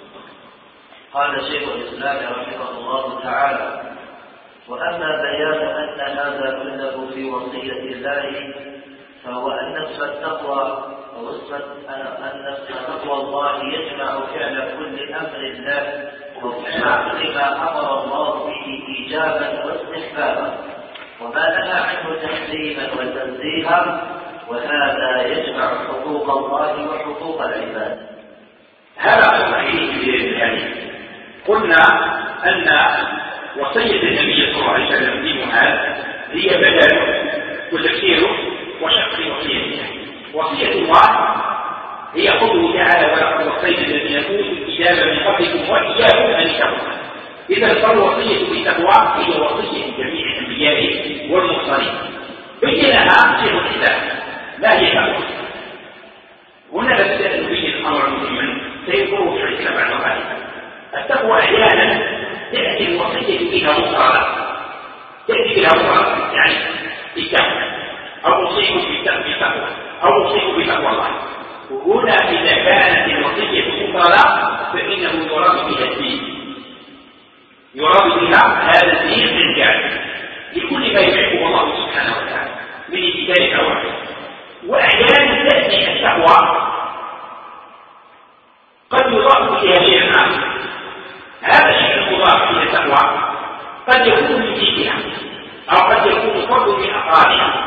قال شيخ الإسلام رحمه الله تعالى: وأما بيان أن هذا كله في وصية الله فهو أن اسم التقوى أو أن تقوى الله يجمع فعل كل أمر الله وفعل ما أمر الله به إيجابا واستحبابا وما نهى عنه تحريما وتنزيها، وهذا يجمع حقوق الله وحقوق العباد. هذا صحيح بالحديث. قلنا أن وصية النبي صلى الله عليه وسلم في معاذ هي بدل وتفسيره وشق وصيته. وصية الله هي قوله تعالى: ولقد وصينا الذين اوتوا الكتاب من قبلكم واياكم ان اتقوا. اذا فالوصية بالتقوى هي وصية جميع الانبياء والمرسلين. بينها شيخ الاسلام ما هي التقوى. هنا نبدا نبين الامر مهما سيذكره شيخ الاسلام بعد ذلك. التقوى احيانا تاتي الوصية بها مفردة، تاتي بها مفردة يعني اتقوا أو أوصيكم بالتقوى أو أوصيكم بتقوى الله. وهنا إذا كانت الوصية مفردة فإنه يراد بها الدين، يراد بها هذا الدين الجامع لكل ما يحبه الله سبحانه وتعالى من امتثال الأوامر. وأحيانا تأتي التقوى قد يضاف إليها شيء آخر. هذا الشيء المضاف إلى التقوى قد يكون من جنسها أو قد يكون فرد من أفرادها،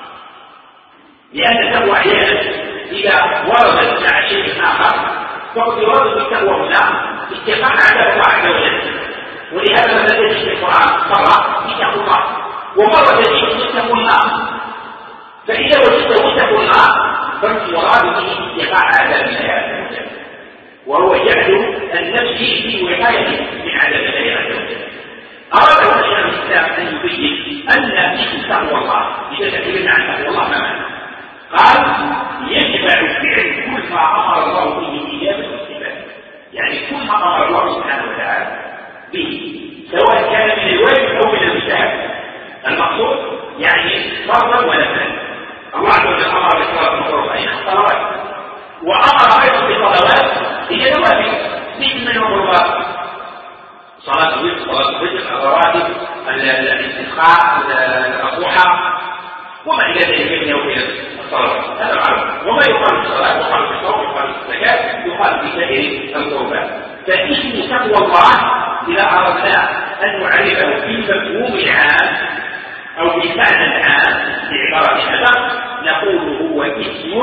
لأن التقوى أحيانا إذا وردت مع شيء آخر فقد يراد بالتقوى هنا اتقاء عذاب الله عز وجل. ولهذا مثلا تجد في القرآن مرة اتقوا الله ومرة تجد اتقوا النار، فإذا وجدته اتقوا النار فالمراد به اتقاء عذاب الله عز وجل، وهو جعل النفس في وقاية من عذاب الله عز وجل. أراد هنا شيخ الإسلام أن يبين أن اسم تقوى الله إذا تكلمنا عن تقوى الله ما قال يجمع فعل كل ما أمر الله به إيجابا واستحبابا، يعني كل ما أمر الله سبحانه وتعالى به سواء كان من الواجب أو من المستحب. المقصود يعني فرضا ونفلا. الله عز وجل أمر بصلاة المفروضة أي الصلوات، وأمر أيضا بالصلوات هي نوافل مثل من المفروضات: صلاة الوتر، صلاة الفجر، الرواتب، الاستسقاء، الأضحى وما إلى ذلك من وكيل الصلوات. هذا معروف. وما يقال في الصلاة يقال في الصوم، يقال في الزكاة، يقال في سائر القربات. فاسم تقوى الله إذا أردنا أن نعرفه في المفهوم العام أو بالمعنى العام بعبارة هذا نقول هو اسم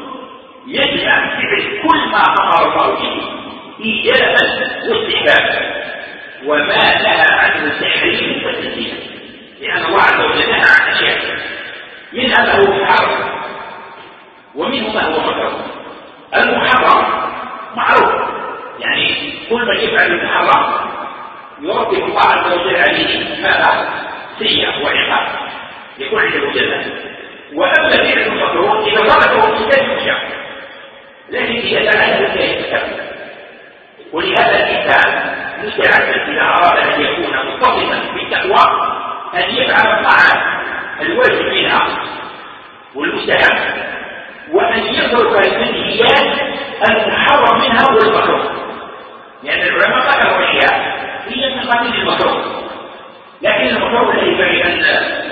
يجمع فعل كل ما أمر الله به إيجابا واستحبابا وما نهى عنه تحريم وتنزيها، لأن الله عز وجل نهى عن أشياء منها ما هو محرم ومنه ما هو مكروه. المحرم معروف، يعني كل من يفعل المحرم يرتب الله عز وجل عليه ماذا؟ سيئة وعقاب يكون عنده جزاء. وأما فعل المكروه إذا تركه الإنسان يخشى، لكن إذا فعله لا يتكلم. ولهذا الإنسان مستعد إذا أراد أن يكون متصفا بالتقوى أن يفعل الطاعات الواجب منها والمستحب، وأن يترك المنهيات المحرم منها والمكروه، لأن العلماء ذكروا أشياء هي من قبيل المكروه، لكن المكروه لا ينبغي أن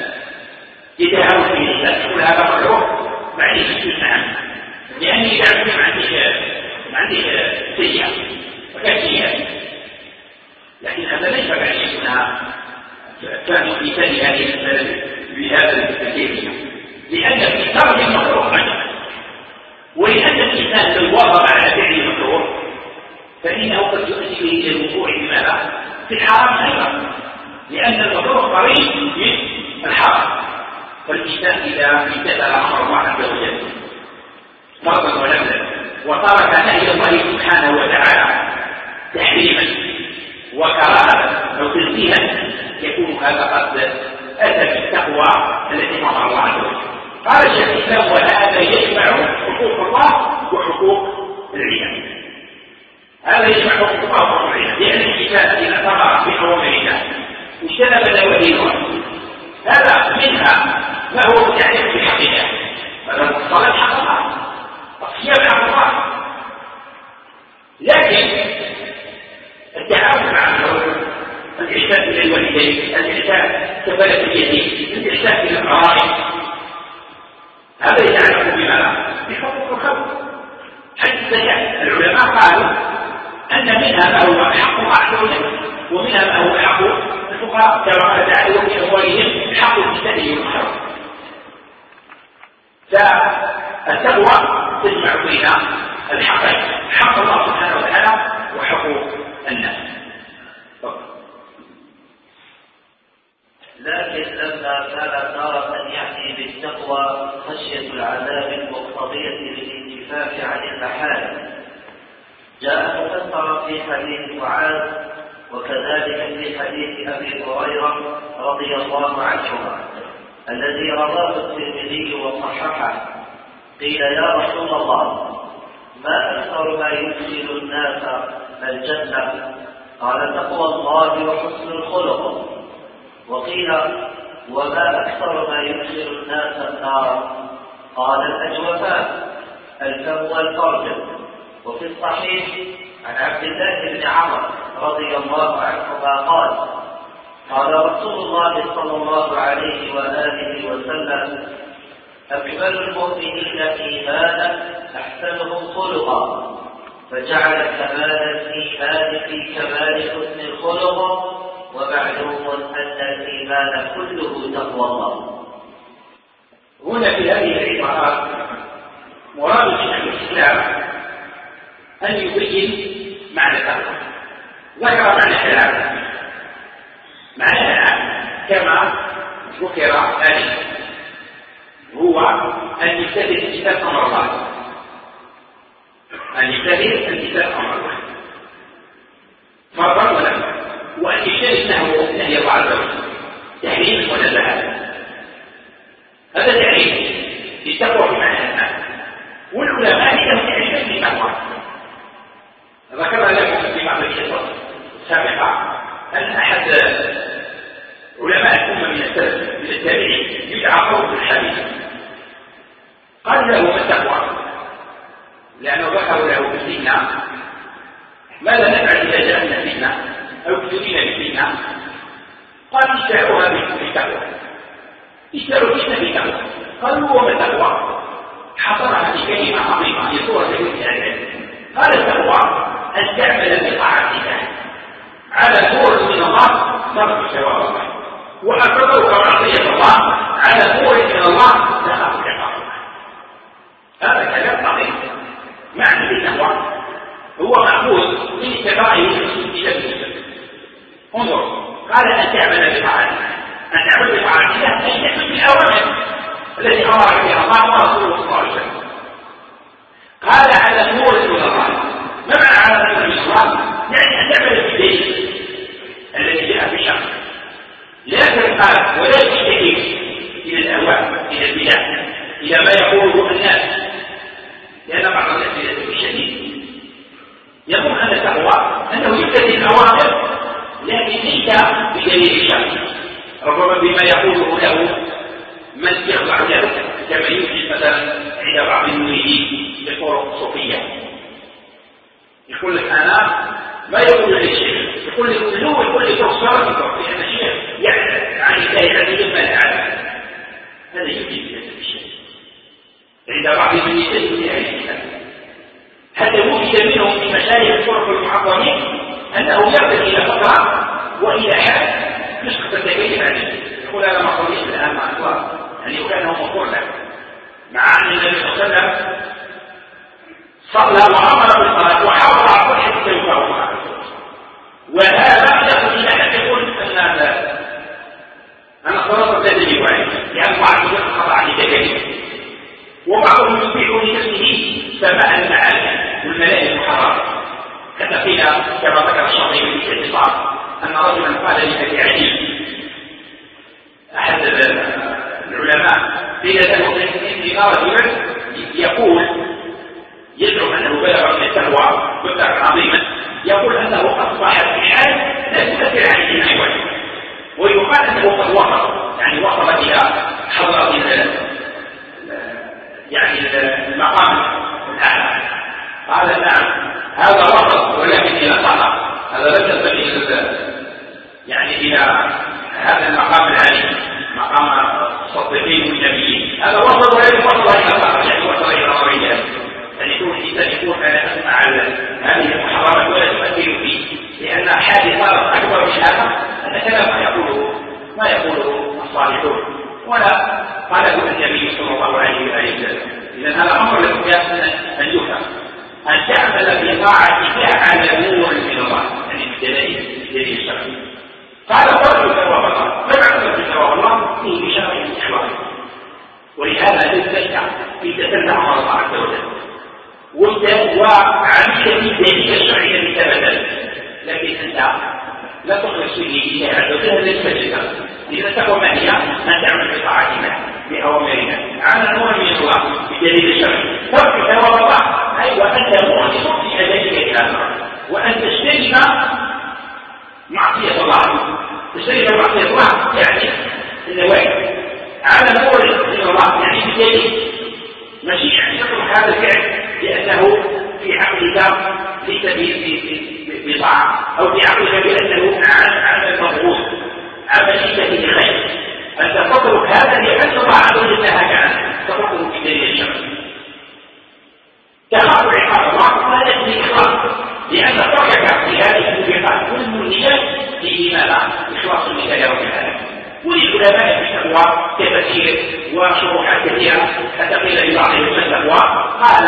يتهاون فيه الإنسان يقول هذا مكروه معليش يسمع عنه، لأني إذا عندي ما عندي سيئة وكثيرة، لكن هذا ليس بأن يكون كان الإنسان هذه المسألة بهذا الكثير، لأن الإنسان المكروه عنه، ولأن الإنسان لو واظب على فعل المكروه فإنه قد يؤدي به إلى الوقوع بماذا؟ في الحرام أيضا، لأن المكروه قريب من الحرام. فالإنسان إذا امتثل أمر الله عز وجل مرضا ولملا وترك نهي الله سبحانه وتعالى تحريما وكراهة أو تنزيها يكون هذا قد أتى بالتقوى التي أمر الله عز وجل. قال الشيخ الإسلام وهذا يجمع حقوق الله وحقوق العباد. هذا يجمع حقوق الله وحقوق العباد، لأن الإنسان إذا طغى بأوامر الله واجتنب نواهيه هذا منها ما هو متعلق بحق الله، هذا الصلاة حق الله، الصيام حق الله، لكن التعامل مع الزوج، الإحسان إلى الوالدين، الإحسان كفالة اليتيم، الإحسان إلى القرائب، هذا يتعلق بماذا؟ بحقوق الخلق. حتى العلماء قالوا أن منها ما هو حق الله عز وجل ومنها ما هو حق الفقراء، كما قال تعالى وفي أموالهم حق المسلم والمحرم. فالتقوى تجمع بين الحقين، حق الله سبحانه وتعالى وحقوق الناس. لكن لما كان تارة يعني بالتقوى خشية العذاب المقتضية للانكفاف عن المحارم، جاء مفسرا في حديث معاذ وكذلك في حديث أبي هريرة رضي الله عنهما الذي رواه الترمذي وصححه. قيل يا رسول الله ما أكثر ما يدخل الناس الجنة؟ قال تقوى الله وحسن الخلق. وقيل وما أكثر ما يدخل الناس النار؟ قال الأجوفان الفم والفرج. وفي الصحيح عن عبد الله بن عمرو رضي الله عنهما قال رسول الله صلى الله عليه وآله وسلم أكمل المؤمنين إيمانا أحسنهم خلقا، فجعل كمال الإيمان في كمال حسن الخلق، ومعلوم أن الإيمان كله تقوى الله. هنا في هذه العبارات مراد شيخ الإسلام أن يبين معنى التقوى. ذكر معنى العام، معنى العام كما ذكر آنفا هو أن يمتثل امتثال أمر الله، أن يمتثل امتثال أمر الله فرضا ونفلا، وأن يجتنب نهي الله عز وجل تحريم ونزاهة. هذا تعريف للتقوى بمعنى العام، والعلماء لهم تعريفين للتقوى ذكرنا لكم في بعض القصص السابقة أن أحد علماء الأمة من السلف من التابعين يدعى قوم الحديث قال له ما التقوى؟ لأنه ذكروا له بالسنة ماذا نفعل إذا جاءنا فتنة أو ابتلينا بالفتنة؟ قال اشتروها بالتقوى، اشتروا فتنة بالتقوى. قالوا وما التقوى؟ حصرها في كلمة عظيمة هي صورة العلم. قال التقوى أن تعمل بطاعة الله على نور من الله ترجو ثواب الله، وأكبرك معصية الله على نور من الله تخاف عقاب الله. هذا كلام عظيم. معنى التقوى هو مأخوذ من اتباعه إلى المسلم. انظر، قال أن تعمل بطاعة الله، أن تعمل بطاعة الله أي تعمل بالأوامر التي أمر بها الله ورسوله صلى الله عليه وسلم. قال على نور من الله، ما معنى على نور من الله؟ يعني أن تعمل بالدليل الذي جاء بالشرع، لا تنقاد ولا تشتكي إلى الأهواء إلى البدع إلى ما يقوله الناس، لأن بعض الناس للأسف الشديد يظن أن التقوى أنه يمتثل الأوامر لكن ليس بدليل الشرع، ربما بما يقوله له من يخضع له، كما يوجد مثلا عند بعض المريدين بطرق صوفية يقول لك أنا ما يقول للشيخ، يقول لك له يقول لك صار في طرق لأن الشيخ يعني عن الله عزيز ما يعلم. هذا يوجد للأسف الشديد عند بعض المريدين من أهل الكتاب، حتى وجد منهم من مشايخ الطرق المعظمين أنه يرتدي إلى فترة وإلى حال يسقط التكليف عليه، يقول هذا ما صليش الآن مع الله يعني كان هو مقر له، مع أن النبي صلى الله عليه وسلم صلى وأمر بالصلاة وحافظ على كل حتى يكره، وهذا يقول إلى أن يقول أن أنا صلاة الذي يوعي، يعني بعض كما ذكر الشاطبي في الاختصار أن رجلا قال لأبي علي أحد العلماء قيل له إن رجلا يقول يدعو أنه بلغ من التقوى مبلغا عظيما، يقول أنه أصبح في حال لا تؤثر عليه أحوال، ويقال أنه قد وصل، يعني وصل إلى حضرة يعني المقام الأعلى. قال نعم هذا وصل ولكن إلى خطأ، هذا لم يصل يعني إلى هذا المقام العالي مقام الصديقين والنبيين، هذا وصل ولكن وصل إلى خطأ، يعني وصل إلى مريض، يعني يكون الإنسان يكون مع هذه المحرمات ولا تؤثر فيه، لأن حادثة أكبر من هذا أن كلام ما يقوله الصالحون ولا قاله النبي صلى الله عليه وسلم. إذن هذا أمر لكم أن يفهم، أن تعمل في طاعتك على نور من الله، يعني بدليل الشرع. قال فرق ثواب الله، فمعنى فرق ثواب الله فيه بشرع الإخلاص، ولهذا ليس في تتبع أمر الله عز وجل وعمل في دليل الشرع الذي ثبت، لكن أنت لا تخلص به عز وجل ليس جدا. إذا تقوى ما هي أن تعمل بطاعتنا بأوامرنا على نور من الله بدليل الشرع. فرق ثواب الله أي وأنت مخلص في أدائك هذا، وأن تجتنب معصية الله، تجتنب معصية الله يعني النواهي على نور من الله، يعني بدليل ماشي يعني تترك هذا الفعل لأنه في عقلك ليس بطاعة، أو في عقلك بأنه عمل مضغوط، عمل ليس فيه خير، أنت تترك هذا لأن الله عز وجل نهاك عنه، تتركه بدليل الشرع. تخاف عقاب الله هذا اسمه إخلاص، لأن تركك لهذه الموبقات والمنهيات فيه ماذا؟ إخلاص لله رب العالمين. وللعلماء في التقوى كثير وشروحات كثيرة، حتى قيل لبعضهم التقوى قال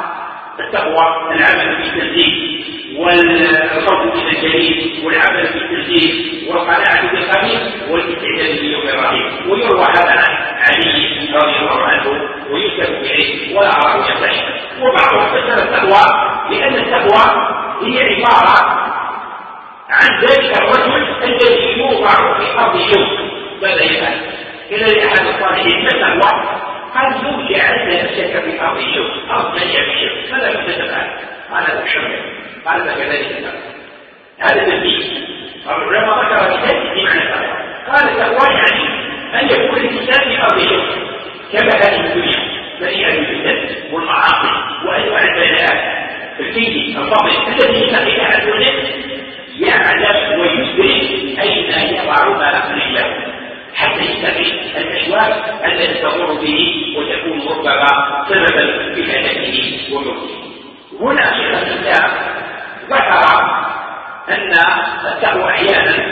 التقوى العمل في التنزيل والخوف من الجليل والعمل في التنزيل والقناعة بالقليل والاستعداد ليوم الرحيم. ويروى هذا عن علي رضي الله عنه ويكتب به ولا أراه يصح. وبعضهم فسر التقوى لأن التقوى هي عبارة عن ذلك الرجل الذي يوضع في أرض يوم ماذا يفعل؟ إلى أحد الصالحين ما التقوى؟ قال يوجع نفسك في أرض الشوك، أرض مليئة بالشوك، ماذا كنت تفعل؟ قال أبشر، قال فكذلك هذا تنبيه. العلماء ذكر مثال بمعنى التقوى، قال التقوى يعني أن يكون الإنسان في أرض الشوك كما هذه الدنيا مليئة بالفتن والمعاصي وأنواع البلاءات الفيدي الفضل الذي يستحق عز وجل يعلم ويدرك أين يضع ما رجله حتى يستفيد الأشواك التي تمر به وتكون ربما سببا في هلاكه وموته. هنا شيخ الإسلام ذكر أن التقوى أحيانا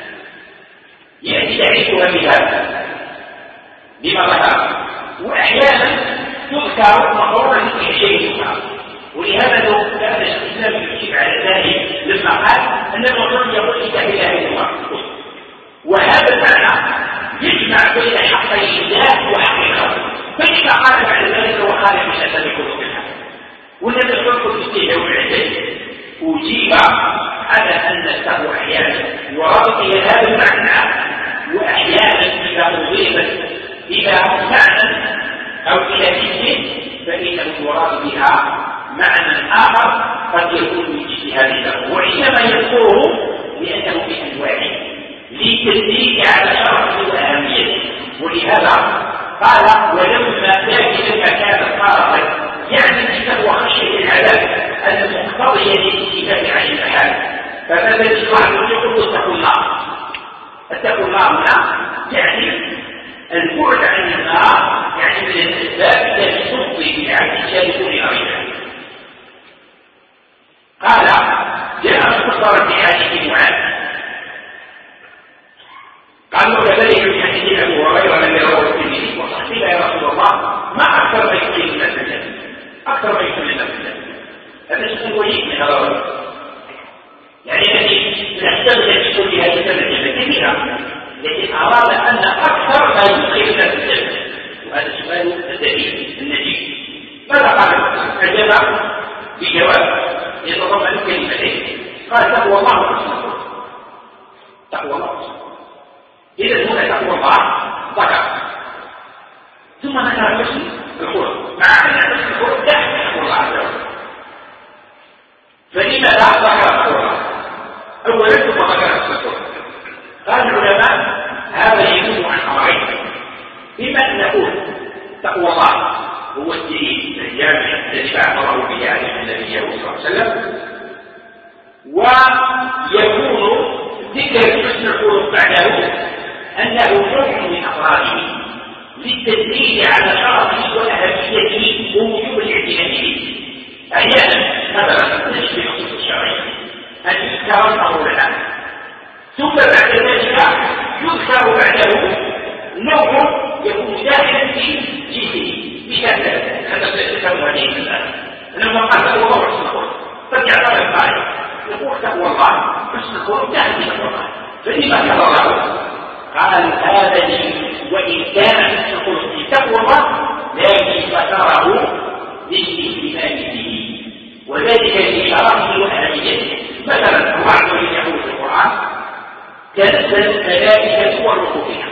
يأتي تعريفها بهذا بما ذكر، وأحيانا تذكر مقرونة في شيء يذكر. ولهذا لو كان الإسلام يجيب على ذلك لما قال أن الرسول يقول لا إله إلا الله، وهذا المعنى يجمع بين حقي الله وحق الخلق، فإذا قال بعد ذلك هو خالق من أسباب قلوبنا. والنبي صلى الله عليه وسلم والعزيز أجيب على أن التقوى أحيانا وربط إلى هذا المعنى، وأحيانا إذا أضيفت إلى معنى أو إلى ذكر فإنه يراد بها معنى آخر قد يكون من اجتهاد له، وإنما يذكره لأنه من أنواعه للتدليل على شرفه وأهميته. ولهذا قال ولما لكن كانت طارقا، يعني أنه خشية العذاب المقتضية للاتفاق عن المحال، فماذا الله يقول اتقوا النار. اتقوا النار هنا يعني البعد عن النار، يعني من الأسباب التي تفضي بالعبد شاركون أريدها. قال جاء مختصرا في حديث معاذ قال وكذلك في حديث ابي هريره الذي رواه الترمذي وصحبه يا رسول الله ما اكثر ما يكفي الناس الجنه، اكثر ما يكفي الناس الجنه. هذا شيء وليد من هذا الرجل، يعني الذي نحتاج ان يكون في هذه الجنه كثيره، لكن اراد ان اكثر ما يدخل الناس الجنه. وهذا سؤال الدليل النجيب. ماذا قال؟ اجاب بجواب يتضمن كلمتين قال تقوى الله وحسن الخلق. تقوى الله وحسن الخلق. إذا هنا تقوى الله ذكر، ثم ذكر حسن الخلق، مع أن حسن الخلق داخل تقوى الله عز وجل. فلماذا ذكر تقوى الله؟ أولا ثم ذكر حسن الخلق. قال العلماء هذا يدل عن أمرين: إما أن نقول تقوى الله هو الدين الجامع الذي بعث الله به عليه النبي صلى الله عليه وسلم، ويكون ذكر حسن الخلق بعده أنه نوع من أفراده للتدليل على شرفه وأهميته ووجوب الاعتناء به. أحيانا مثلا نجد في النصوص الشرعية أن يذكر الأمر الآن، ثم بعد ذلك يذكر بعده نوع يكون داخلا في جنسه. مثال هذا تسمى هذه المسألة لما قال تقوى الله حسن الخلق، قد يعتبر القائل يقول تقوى الله حسن الخلق داخل في تقوى الله، فلما كبر له؟ قال هذا لي وإن كان حسن الخلق في تقوى الله لكن ذكره للاهتمام به وذلك لشرفه وأهميته. مثلا الله عز وجل يقول في القرآن: تنزل الملائكة والروح فيها.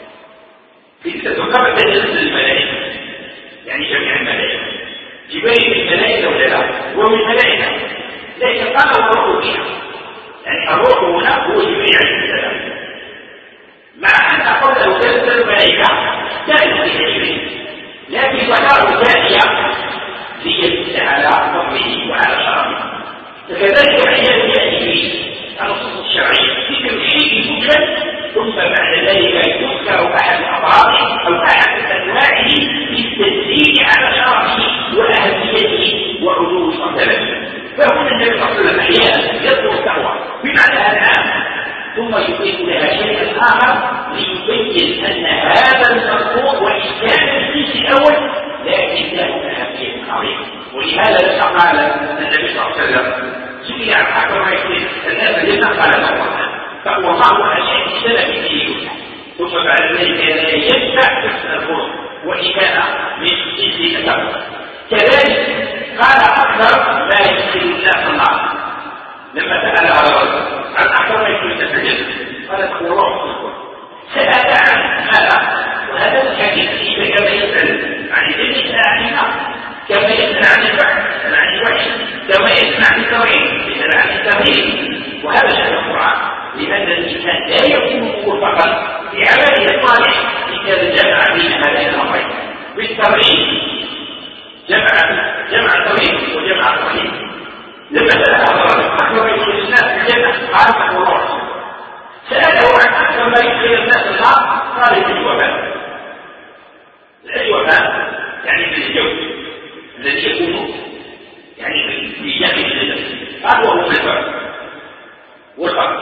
قبل تنزل الملائكة يعني جميع الملائكة، جبريل الملائكة ولا لا؟ هو من الملائكة، لكن قال والروح فيها، يعني الروح هنا هو جبريل عليه السلام، مع أن قوله تنزل الملائكة كانت فيها جبريل، لكن ذكره ثانية ليدل على فضله وعلى شرفه. فكذلك أحيانا يأتي في النصوص الشرعية ذكر شيء مجرد ثم بعد ذلك يذكر أحد أفراده أو أحد أنواعه للتدليل على شرفه وأهميته وعلو مرتبته. فهنا النبي صلى الله عليه وسلم أحيانا يذكر التقوى بمعنى العام ثم يضيف لها شيئا آخر ليبين أن هذا المذكور وإن كان الجنس الأول لكن له أهمية عظيمة. ولهذا قال النبي صلى الله عليه وسلم سئل عن أكثر ما يكون الناس لما قال تقوى الله على شيء سبب فيه، ثم بعد ذلك لا يدفع حسن الخلق وإن كان من جنس الأول. كذلك قال أكثر ما يدخل الناس النار، لما سأل هذا الرجل عن أكثر ما يدخل الناس الجنة قال تقوى الله حسن الخلق. سأل عن ماذا؟ وهذا الحديث كما يسأل عن الجنة عن النار، كما يسأل عن البحث عن الوحي، كما يسأل عن التوحيد يسأل عن التوحيد. وهذا شأن القرآن، لأن الإنسان لا يكون موفقا في عمله الصالح إذا جمع بين هذين الأمرين بالتوحيد، جمع التوحيد وجمع التوحيد. لما سأل هذا الرجل أكثر ما يدخل الناس في الجنة قال تقوى الله. سأله عن أكثر ما يدخل الناس النار قال الوفاء. الوفاء يعني في الجو الذي يكون يعني في جانب الجنة، قال وهو الفرج والفرج.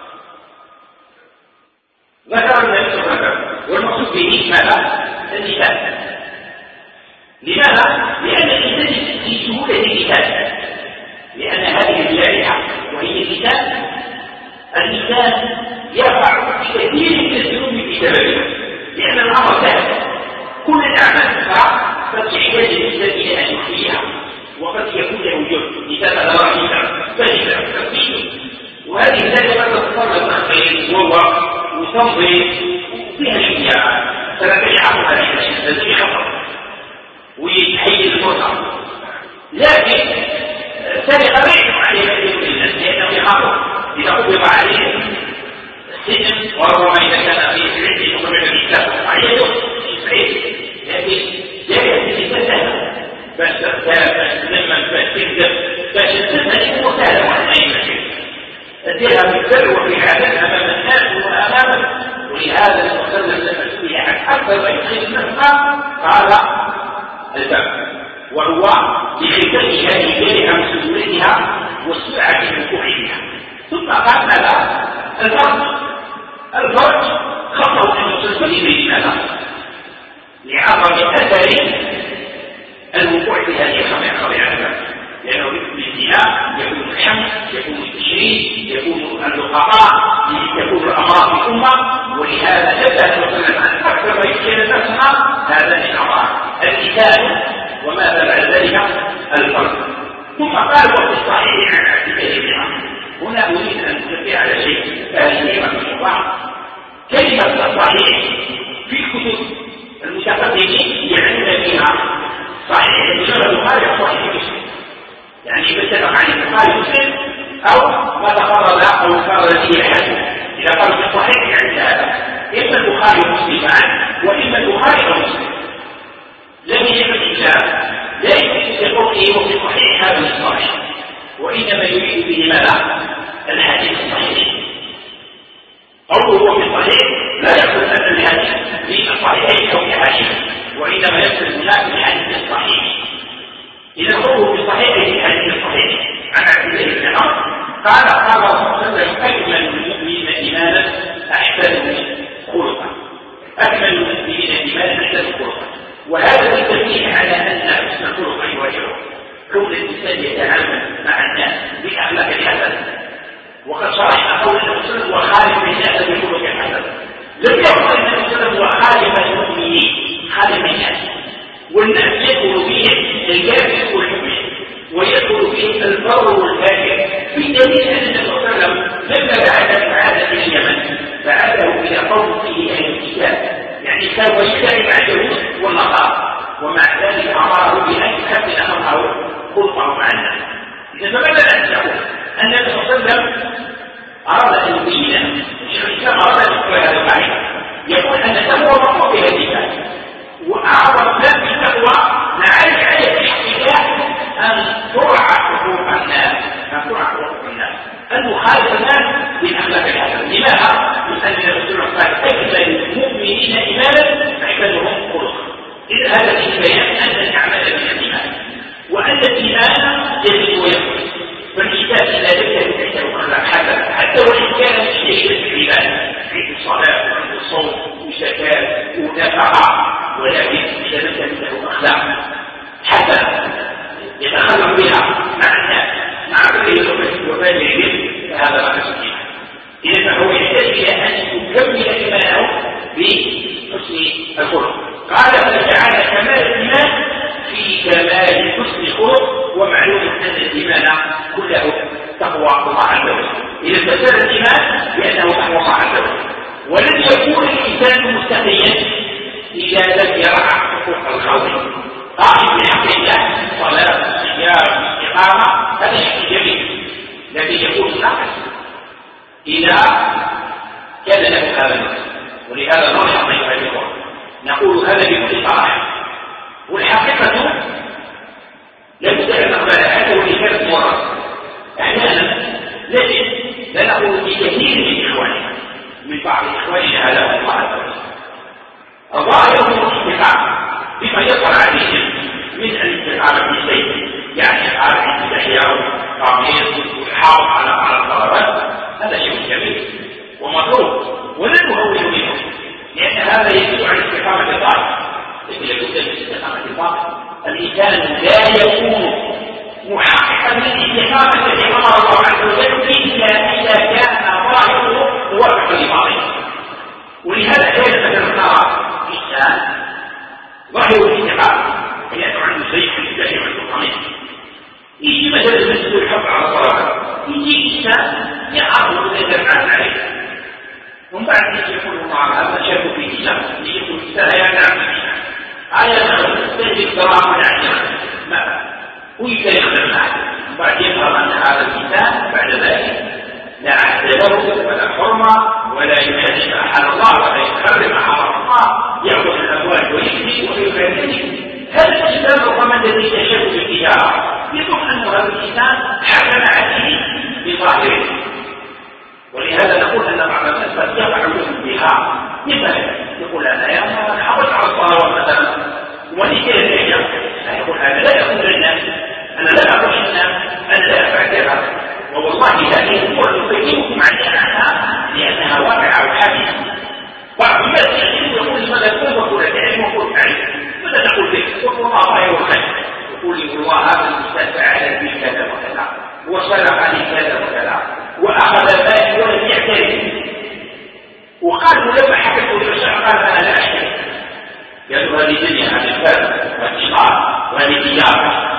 ذكر النبي صلى الله عليه وسلم والمقصود به ماذا؟ النساء. لماذا؟ لأن الإنسان في سهولة النساء، لأن هذه الجارحة وهي الإنسان يقع في كثير من الذنوب بسببها، لأن الأمر سهل. كل الأعمال الأخرى قد يحتاج الإنسان إلى أن يخفيها، وقد يكون له جهد لتبع رأيها فجأة تخفيه، وهذه الثانية قد تتطلب تخفيف وهو وتنظيف فيها شيئا فنتجعل هذه الأشياء التي خطر ويحيي الفرصة. لكن سرقة بعيد عليه كثير من الناس لأنه يخاف إذا قبض عليه السجن، وربما إذا كان في العلم يقبل الإسلام عليه صحيح، لكن جاءت الإنسان سهلة بس لما تكذب باش السنة يكون سهلة وعن أي مشكلة أديها في السر وفي حالة أمام الناس وأمامك. ولهذا المسلم لما سئل عن أكثر ما يدخل النفقة قال الباب، وهو لخلفته هذه الجارحة من سهولتها والسرعة من وقوعها. ثم قال ماذا؟ الفرج خطأ أن يسلسل به ماذا؟ لعظم أثر الوقوع في هذه الخطيئة، لأنه بالزنا يكون الحمل، يكون التشريد، يكون اللقطاء، يكون الأمراض في الأمة. ولهذا نبدأ نتكلم عن أكثر ما يمكن نفسنا هذا الأمراض الإنسان وماذا بعد ذلك الفرد. ثم قال وفي الصحيح عن عبد الله بن عمرو، الصحيح في الكتب المتقدمين يعنون بها صحيح الإمام البخاري وصحيح مسلم، يعني اتفق عن البخاري ومسلم أو ما تفرد أو انفرد به أحد. إذا قالوا في الصحيح يعني هذا إما البخاري ومسلم معا وإما البخاري ومسلم. لم يجد الإسلام لا يجد في قوله وفي الصحيح هذا الصحيح، وإنما يريد به ماذا؟ الحديث الصحيح. قوله في الصحيح لا يقول أن الحديث في الصحيحين أو في حديث، وإنما يقصد هناك الحديث الصحيح. إذا قوله في الصحيح في الحديث الصحيح عن عبد الله بن عمرو قال قال رسول الله صلى الله عليه وسلم: أكمل المؤمنين إيمانا أحسنهم خلقا. أكمل المؤمنين إيمانا أحسنهم خلقا. وهذا التنبيه على أن حسن الخلق يواجهه كون الإنسان يتعامل مع الناس بأخلاق الحسنة. وقد شرحنا قول النبي صلى الله عليه وسلم: وخالق الناس بخلق حسن. لم يقل النبي صلى الله عليه وسلم: وخالق المؤمنين، خالق الناس. والناس يدخل فيهم الكافر والمؤمن ويدخل فيهم البر والفاجر، في دليل أن النبي صلى الله عليه وسلم لما بعث معاذ إلى اليمن بعثه إلى قوم فيه أهل الكتاب، يعني كان يجتمع مع اليهود والنصارى، ومع ذلك أمره بأن يحسن خلقه مع الناس. إذا فماذا نقول؟ أن النبي صلى الله عليه وسلم أراد أن يبين، شيخ الإسلام أراد أن يقول هذا القاعدة، يقول أن التقوى مطلوب بها الإنسان، وأعظم ما في التقوى نعرف عليه الاحتياج أن ترعى حقوق الناس، أن ترعى حقوق الناس، أن نخالف الناس بالأخلاق الحسنة. لماذا؟ لأن النبي صلى الله عليه وسلم قال: أكمل المؤمنين إيمانا أحسنهم خلقا. إذا هذا في بيان أن الأعمال من الإيمان، وأن الإيمان يزيد وينقص. فالإنسان إذا لم يكن عنده أخلاق حسنة حتى وإن كان مجتهدا في العبادة في الصلاة وفي الصوم وزكاة ونفقة، ولكن إذا لم يكن له أخلاق حسنة يتخلق بها مع الناس مع كل وفاجر فهذا ما نسميه. إذا فهو يحتاج إلى أن يكمل إيمانه بحسن الخلق. قال: فجعل كمال الإيمان في كمال حسن الخلق. ومعلوم أن الإيمان كله تقوى الله عز وجل. إذا فسد الإيمان لأنه تقوى الله عز وجل. ولن يكون الإنسان مستقيا إذا لم يرعى حقوق الخلق. قائم بحق الله صلاة صيام استقامة، هذا شيء جميل، لكن يكون ناقص إذا كان له هذا النقص. ولهذا نرحم أيها الإخوة نقول هذا بكل صراحة، والحقيقة لابد أن نقبلها حتى وإن كانت مرة. أحيانا لا نقول بكثير من إخواننا، من بعض إخواننا هذا الله عز وجل الظاهر الاستقامة بما يظهر عليهم من الاستقامة في الشيء، يعني العالم التحية والقميص والحافظ على الطلبات، هذا شيء جميل ومطلوب ولن نهون منه، لأن هذا يدل على استقامة الظاهر. لكن يجوز الاستقامة الباطن. الإنسان لا يكون محققا للاستقامة التي أمر الله عز وجل إلا إذا كان ظاهره موافقا لباطنه. ولهذا كان مثلا نرى إنسان ظاهر الاستقامة لأنه عنده شيء في الإسلام وعنده قميص، يجي مثلا المسجد الحق على الصلاة، يجي إنسان يعرض ويتبعث عليه، ومن بعد يقول الله هذا شاف في الإسلام، يقول الإنسان لا يعلم تجد كرامة الأعلام ما ويتيقن معه، وبعد يفهم أن هذا الإنسان بعد ذلك لا عهد له ولا حرمة ولا يحدث أحد الله ولا يحرم أحد الله، يأخذ الأموال ويشفي ويكذب. هذا الإنسان ربما الذي يشك بالتجارة يظن أن هذا الإنسان حكم عليه بظاهره. ولهذا نقول أن بعض الناس قد يقع لهم بها، مثلا يقول أنا يا الله حافظ على الصلاة مثلا وليس يتجاوز، يقول أنا لا أقول للناس، أنا لا أقول للناس، أنا لا أفعل كذا، ووالله هذه الأمور تقيمكم عنها لأنها واقعة وحادثة. بعض الناس يقول لماذا تقول العلم وقول العلم، ماذا تقول به؟ يقول الله خير وخير، يقول الله هذا الإنسان فعل بي كذا وكذا وسرق لي كذا وكذا وأخذ مالي ولم يعترف، وقالوا لما حكموا الرسول قال أنا لا أشتري، قالوا هذه دنيا هذه الفرد والإشغال وهذه تجارة.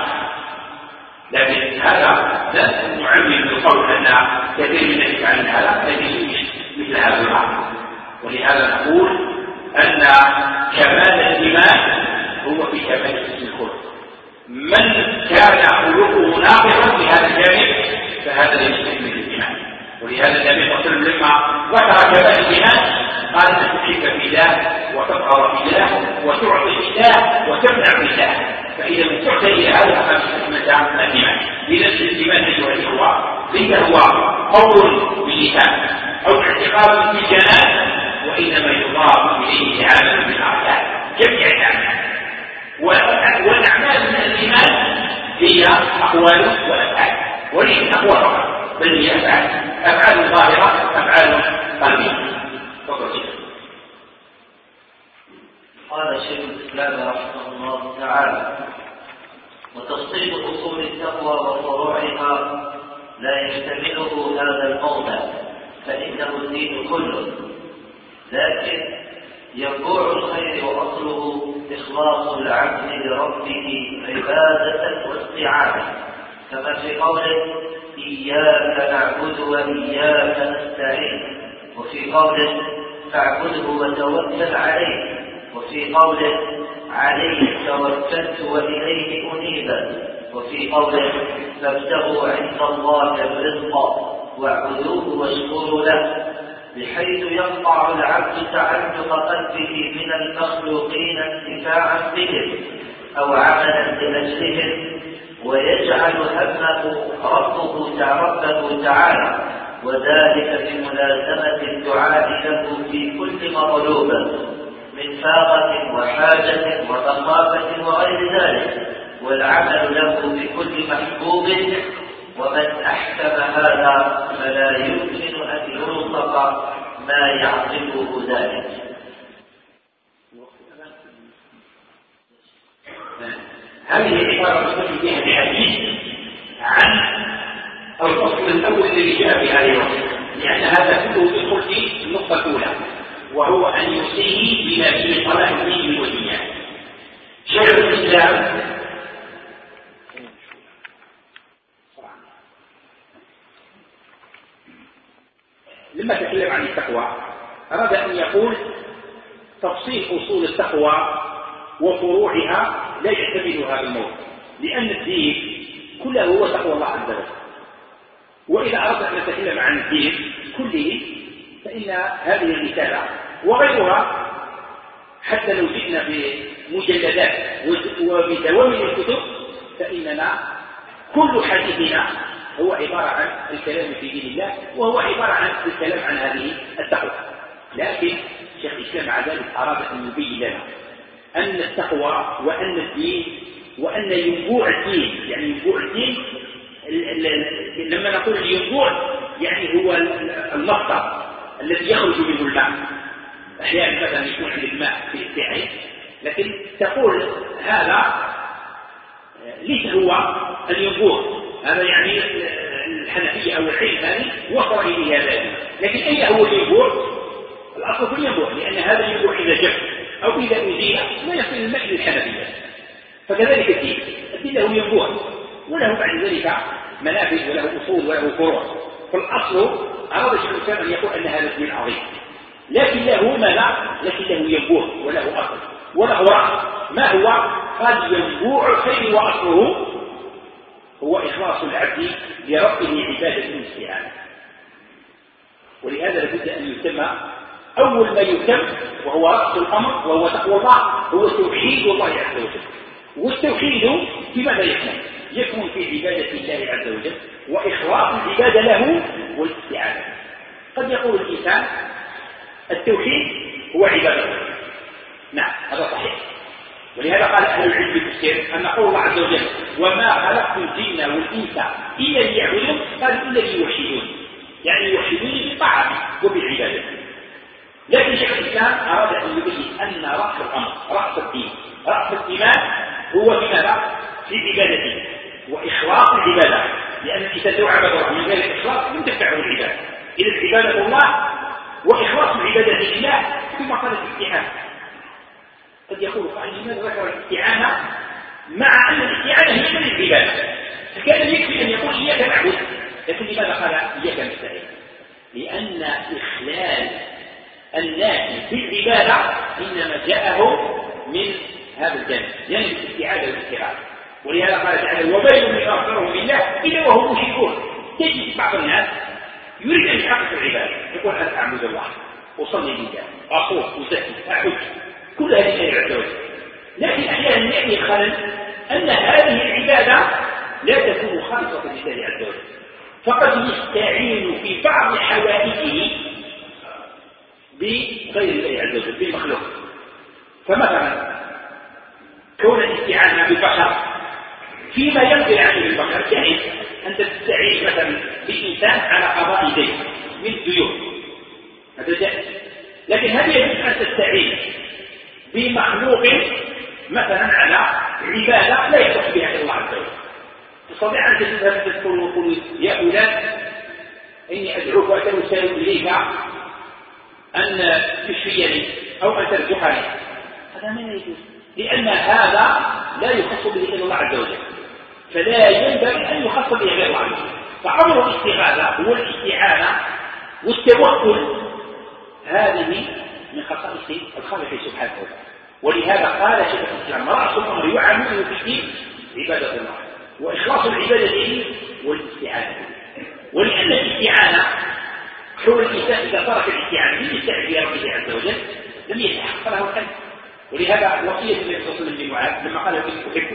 لكن هذا لا نعمم بالقول أن كثير من الناس عن هذا لا يجوز مثل هذا الأمر. ولهذا نقول أن كمال الإيمان هو في كمال حسن الخلق. من كان خلقه ناقصا في هذا الجانب فهذا لم يستكمل الإيمان. ولهذا النبي صلى الله عليه وسلم لما ذكر كمال الإيمان قال أن تحب في الله وتبغض في الله وتعطي في الله وتمنع في الله. فإذا وصلت إلى هذا فقد استكملت الإيمان. إذا الإيمان أيها الإخوة ليس هو قول باللسان أو اعتقاد بالجنان، وإنما يضاف إليه عمل بالأركان جميع الأعمال. والأعمال من الإيمان هي أقوال وأفعال، وليس أقوال فقط بل هي أفعال ظاهرة أفعال قلبية. قال شيخ الإسلام رحمه الله تعالى: وتفصيل أصول التقوى وفروعها لا يشتمله هذا الموضع فإنه الدين كله، لكن ينبوع الخير وأصله إخلاص العبد لربه عبادة واستعانة، كما في قوله: إياك نعبد وإياك نستعين، وفي قوله: فاعبده وتوكل عليه، وفي قوله: عليه توكلت وإليه أنيب، وفي قوله: فابتغوا عند الله الرزق واعبدوه واشكروا له، بحيث يقطع العبد تعلق قلبه من المخلوقين انتفاعا بهم أو عملا لأجلهم، ويجعل همه ربه تعالى، وذلك بملازمة الدعاء له في كل مطلوب من فاقة وحاجة ومخافة وغير ذلك، والعمل له بكل محبوب. ومن أحكم هذا فلا يمكن أن يوصف ما يعقبه ذلك. هذه العبارة تكون فيها الحديث عن الفصل الأول الذي جاء في هذه الوصف، لأن هذا كله يدخل في النقطة الأولى، وهو أن يوصيه بما فيه صلاح الدين والدنيا. شيخ الإسلام لما تكلم عن التقوى أراد أن يقول تفصيل أصول التقوى وفروعها لا يحتمل هذا الموضوع، لأن الدين كله هو تقوى الله عز وجل. وإذا أردنا أن نتكلم عن الدين كله فإن هذه الرسالة وغيرها حتى لو جئنا بمجلدات وبدوامن الكتب فإننا كل حديثنا هو عبارة عن الكلام في دين الله، وهو عبارة عن الكلام عن هذه التقوى. لكن شيخ الإسلام مع ذلك أراد أن يبين لنا أن التقوى وأن الدين وأن ينبوع الدين، يعني ينبوع الدين لما نقول الينبوع يعني هو المصدر الذي يخرج منه الماء. أحيانا مثلا يكون عند الماء في السعي، لكن تقول هذا ليس هو الينبوع، هذا يعني الحنفية أو العلم هذه وصل إليه هذا، لكن أين هو الينبوع؟ الأصل في الينبوع، لأن هذا الينبوع إذا جف أو إذا أزيل لا يصل الماء للحنفية. فكذلك الدين له ينبوع وله بعد ذلك منافذ وله أصول وله فروع. فالأصل أراد الشيخ الإسلام أن يقول أن هذا الدين عظيم، لكن له ماذا؟ لكن له ينبوع وله أصل وله رأس. ما هو؟ قال ينبوع الخير وأصله هو إخلاص العبد لربه عبادة واستعانة. ولهذا لابد أن يتم أول ما يتم وهو رأس الأمر وهو تقوى الله هو توحيد الله عز وجل. والتوحيد بماذا يكمن؟ يكمن في عبادة الله عز وجل وإخلاص العبادة له والاستعانة. قد يقول الإنسان التوحيد هو عبادة، نعم هذا صحيح. ولهذا قال أهل العلم بالتفسير أن قول الله عز وجل وما خلقت الجن والإنس إلا ليعبدون، قال إلا ليوحدون، يعني يوحدون بالطاعة وبالعبادة. لكن شيخ الإسلام أراد أن يبين أن رأس الأمر رأس الدين رأس الإيمان هو بماذا؟ في عبادته وإخلاص العبادة، لأن الإنسان لو عبد الله من غير إخلاص لم تنفعه العبادة. إذا عبادة الله وإخلاص العبادة لله ثم قال الاستعانة. قد يقول قائل لماذا ذكر الاستعانة مع أن الاستعانة هي من العبادة؟ فكان يكفي أن يقول إياك نعبد، لكن لماذا قال إياك نستعين؟ لأن إخلال النافي في العبادة إنما جاءه من هذا الجانب، جانب الاستعاذة والاستغاثة. ولهذا قال تعالى: وبين من أغفرهم بالله إلا وهم مشركون. تجد بعض الناس يريد أن يحقق العبادة، يقول: أنا أعبد الله، أصلي لله، أصوم، أزكي، أحج، كل هذه لله عز وجل. لكن أحيانا يأتي الخلل أن هذه العبادة لا تكون خالصة لله عز وجل، فقد يستعين في بعض حوائجه بغير الله عز وجل، بالمخلوق. فمثلا كون الاستعانة بالبشر فيما يقضي عنه بالبشر، يعني أنت تستعين مثلا بإنسان على قضاء دين من الديون، هذا جائز. لكن هل يجوز أن تستعين بمخلوق مثلا على عبادة لا يخص بها إلا الله عز وجل؟ تستطيع أن تذهب تذكر وتقول: يا فلان إني أدعوك وأتوسل إليك أن تشفيني أو أن ترزقني. هذا ما يجوز، لأن هذا لا يخص به إلا الله عز وجل، فلا ينبغي أن يخص به غير الله عز وجل. فأمر الاستغاثة والاستعانة والتوكل هذه من خصائص الخالق سبحانه وتعالى. ولهذا قال شيخ الإسلام: رأس الأمر يعامله في الدين عبادة الله، وإخلاص العبادة له والاستعانة. ولأن الاستعانة حول الإنسان إذا ترك الاستعانة من يستعين بربه عز وجل لم يتحقق له القلب. ولهذا وصية النبي صلى الله عليه وسلم لمعاذ لما قال: إني أحبك،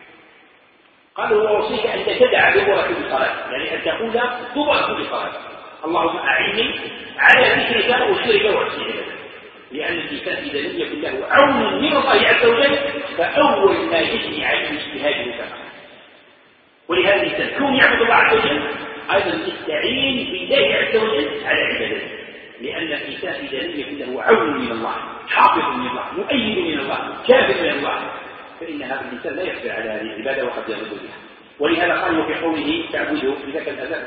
قال: هو وصيك أن تدع دبر كل صلاة، يعني أن تقول دبر كل صلاة: اللهم أعني على ذكرك وشكرك وحسن عبادتك. لأن الإنسان إذا لم يكن له عون من الله عز وجل فأول ما يجري عليه اجتهاده كما. ولهذا الإنسان كون يعبد الله عز وجل أيضا يستعين بالله عز وجل على عبادته، لأن الإنسان إذا لم يكن له عون من الله، حافظ من الله، مؤيد من الله، كافر من الله، فإن هذا الإنسان لا يقدر على هذه العبادة وقد يغلب بها. ولهذا قالوا في قوله: تعبده إذا كان الأذان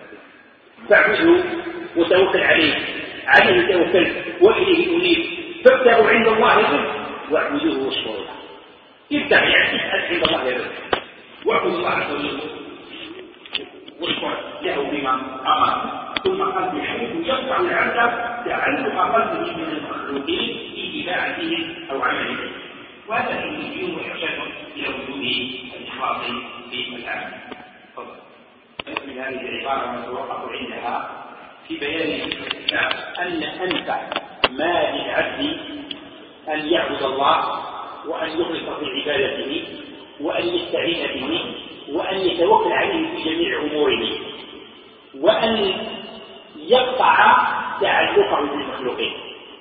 فاعبده وتوكل عليه توكل وإليه أنيب، فابتغوا عند الله الرزق واعبدوه واشكروا له. ابتغ يعني اسأل عند الله الرزق، واعبد الله عز وجل واشكر له بما أمر. ثم قال: بحيث يقطع العبد تعلق قلبه من المخلوقين في اتباعهم أو عملهم، وهذا يمكن ويحتاج إلى وجود الإخلاص في العمل. من هذه العبارة نتوقف عندها في بيان أن أنفع ما للعبد أن يعبد الله وأن يخلص في عبادته وأن يستعين به وأن يتوكل عليه في جميع أموره وأن يقطع تعلقه بالمخلوقين.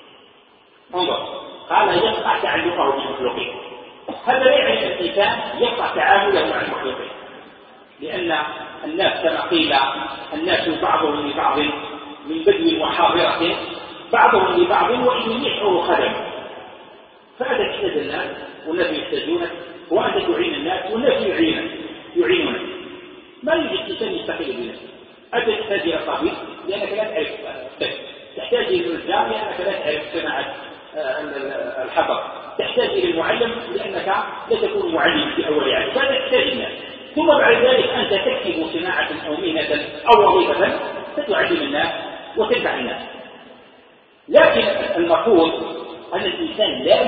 انظر، قال: يقطع تعلقه بالمخلوقين. هذا لا يعني الإنسان يقطع تعامله مع المخلوقين، لأن الناس كما قيل: الناس بعضهم لبعض من بدو وحاضرة، بعضهم لبعض وإن يشعر خدم. فأنت تحتاج الناس والناس يحتاجونك، وأنت تعين الناس والناس يعينونك. ما يوجد إنسان يستقل بنفسه. أنت تحتاج إلى طبيب لأنك لا تعرف الطب، تحتاج إلى الرجال لأنك لا تعرف صناعة الحطب، تحتاج إلى المعلم لأنك لا تكون معلم في أول عام، فأنت تحتاج الناس. ثم بعد ذلك أنت تكتب صناعة أو مهنة أو وظيفة فتعلم الناس وتنفع الناس. لكن المفروض أن الإنسان لا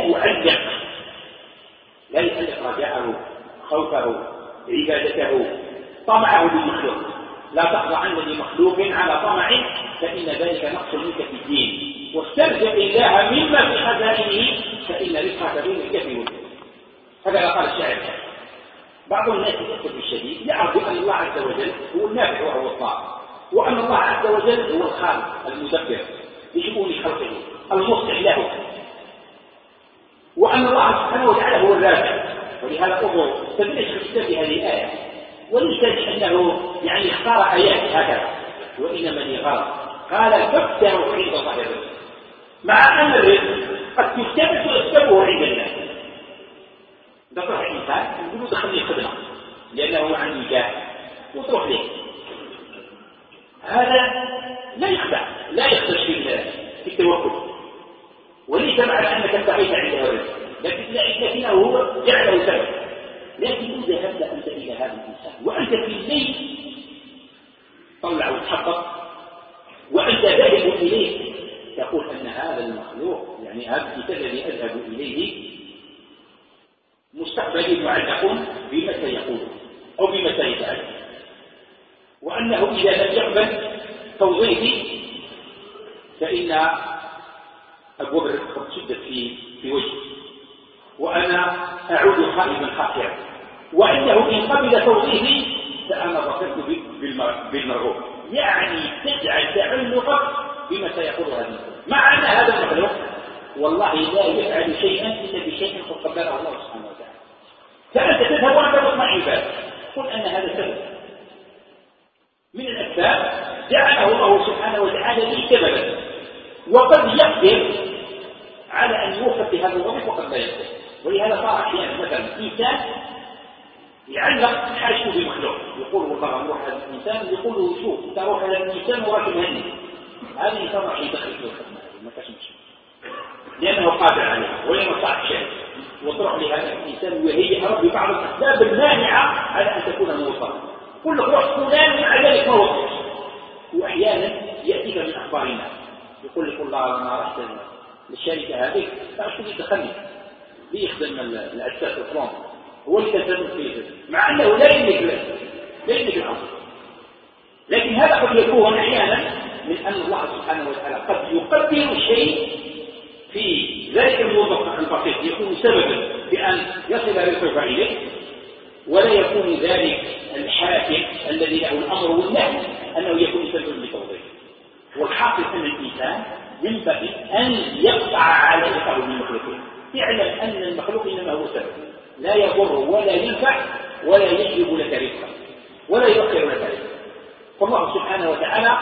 يعلق رجاءه، خوفه، عبادته، طمعه بالمخلوق. لا تخضعن لمخلوق على طمع فإن ذلك نقص منك في الدين، واسترزق الله مما في خزائنه فإن رزقك بين الكف والكف. هذا قال الشاعر. بعض الناس للأسف الشديد يعرف أن الله عز وجل هو النافع وهو الضار، وأن الله عز وجل هو الخالق المدبر لشؤون خلقه المصلح له، وأن الله سبحانه وتعالى هو الرازق. ولهذا انظر تبلش الكتاب هذه الآية، وليس لأنه يعني اختار آيات هكذا، وإنما لغرض. قال: فابتغوا عند الله الرزق، مع أن الرزق قد تكتب ويكتبه عند الناس. تروح الإنسان يقول: دخلني خدمة لأنه عن نجاح وتروح ليه. هذا لا يخدش في التوكل، وليس معنى أنك ابتغيت عنده الرزق، لكنه هو جعله سبب. لكن إذا ذهبت أنت إلى هذا الإنسان وأنت في الليل طلع وتحقق وأنت ذاهب إليه تقول أن هذا المخلوق يعني هذا الكتاب الذي أذهب إليه مستقبلي معلق بما سيقوله أو بما سيفعل، وأنه إذا لم يقبل توظيفي فإن أبواب الرزق قد سدت في وجهي وأنا أعود خائبا خاسرا، وأنه إن قبل توظيفي فأنا ظفرت بالمرغوب. يعني تجعل تعلقك بما سيقول هذا المخلوق، مع أن هذا المخلوق والله لا يفعل شيئا إلا بشيء قد قدره الله سبحانه وتعالى، فأنت تذهب وأنت تطمع ذلك، قل أن هذا سبب من الأسباب جعله الله سبحانه وتعالى لي سببا، وقد يقدر على أن يوفق بهذا الوظيفة وقد لا يقدر. ولهذا صار أحيانا مثلا إنسان يعلق حاجته بمخلوق، يقول والله نروح هذا الإنسان، يقول له شوف تروح هذا الإنسان وراك مهني، هذا الإنسان راح يدخل في الخدمة ما كشمش لأنه قادر عليه ولم صعب شيء، وتروح لهذا الإنسان وهي رب بعض الأسباب المانعة على أن تكون موظفا، قل له روح فلان مع ذلك ما وصلش. وأحيانا يأتيك من أخبار الناس يقول لك والله أنا رحت للشركة هذه فأشتري دخلني ليخدم الأساس الفلان هو اللي كان فيه، مع أنه لا يملك الأمر. لكن هذا قد يكون أحيانا من أن الله سبحانه وتعالى قد يقدر الشيء في ذلك الموظف البسيط يكون سببا بأن يصل رزقه إليه، ولا يكون ذلك الحاكم الذي له الأمر والنهي أنه يكون سببا لتوظيفه. والحاصل أن الإنسان ينبغي أن يقطع علاقته بالمخلوقين، يعلم أن المخلوق إنما هو سبب لا يضر ولا ينفع ولا يجلب لك رزقا ولا يؤخر لك رزقا. فالله سبحانه وتعالى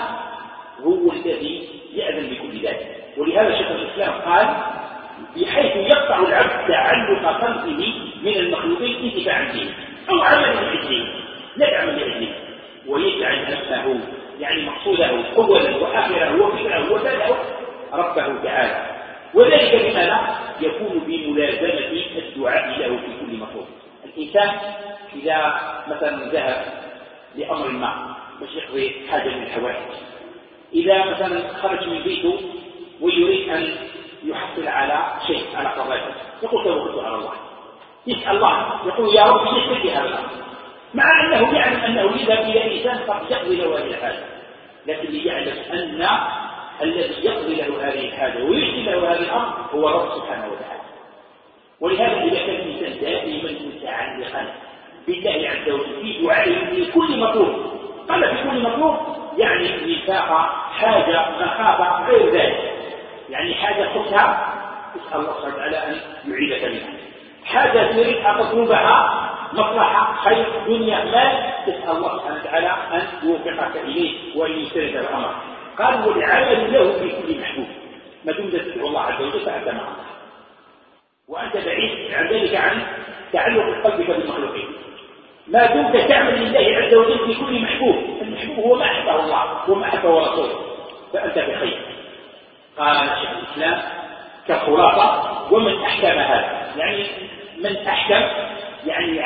هو الذي يأذن بكل ذلك. ولهذا شيخ الإسلام قال بحيث يقطع العبد تعلق قلبه من المخلوقين انتفاعا به أو عملا لأجله لا يعمل لأجله، ويجعل نفسه يعني مقصوده أولا وآخره وفكره وباله ربه تعالى. وذلك بماذا؟ يكون بملازمة الدعاء له في كل مطلوب. الإنسان إذا مثلا ذهب لأمر ما باش يقضي حاجة من الحوائج، إذا مثلا خرج من بيته ويريد أن يحصل على شيء على قضايا يقول توكلت على الله، يسأل الله يقول يا رب يسر لي هذا الأمر، مع أنه يعلم أنه يذهب إلى إنسان قد يقضي له هذه الحاجة، لكن ليعلم أن الذي يقضي له هذه الحاجة ويشفي له هذا الأمر هو رب سبحانه وتعالى. ولهذا إذا كان الإنسان دائما متعلقا بالله عز وجل في دعائه في كل مطلوب، قال في كل مطلوب يعني نفاق حاجة مخافة غير ذلك، يعني حاجة خصها تسأل الله سبحانه وتعالى أن يعيدك منها، حاجة تريد أن تطلبها مصلحة خير دنيا مال تسأل الله سبحانه وتعالى أن يوفقك إليه وأن يسرك الأمر. قال والعمل له في كل محبوب، ما دمت تدعو الله عز وجل فأنت مع الله، وأنت بعيد عن ذلك عن تعلق قلبك بالمخلوقين. ما دمت تعمل لله عز وجل في كل محبوب، المحبوب هو ما أحبه الله وما أحبه رسوله، فأنت بخير. قال شيخ الإسلام كخلاصة ومن أحكم هذا، يعني من أحكم يعني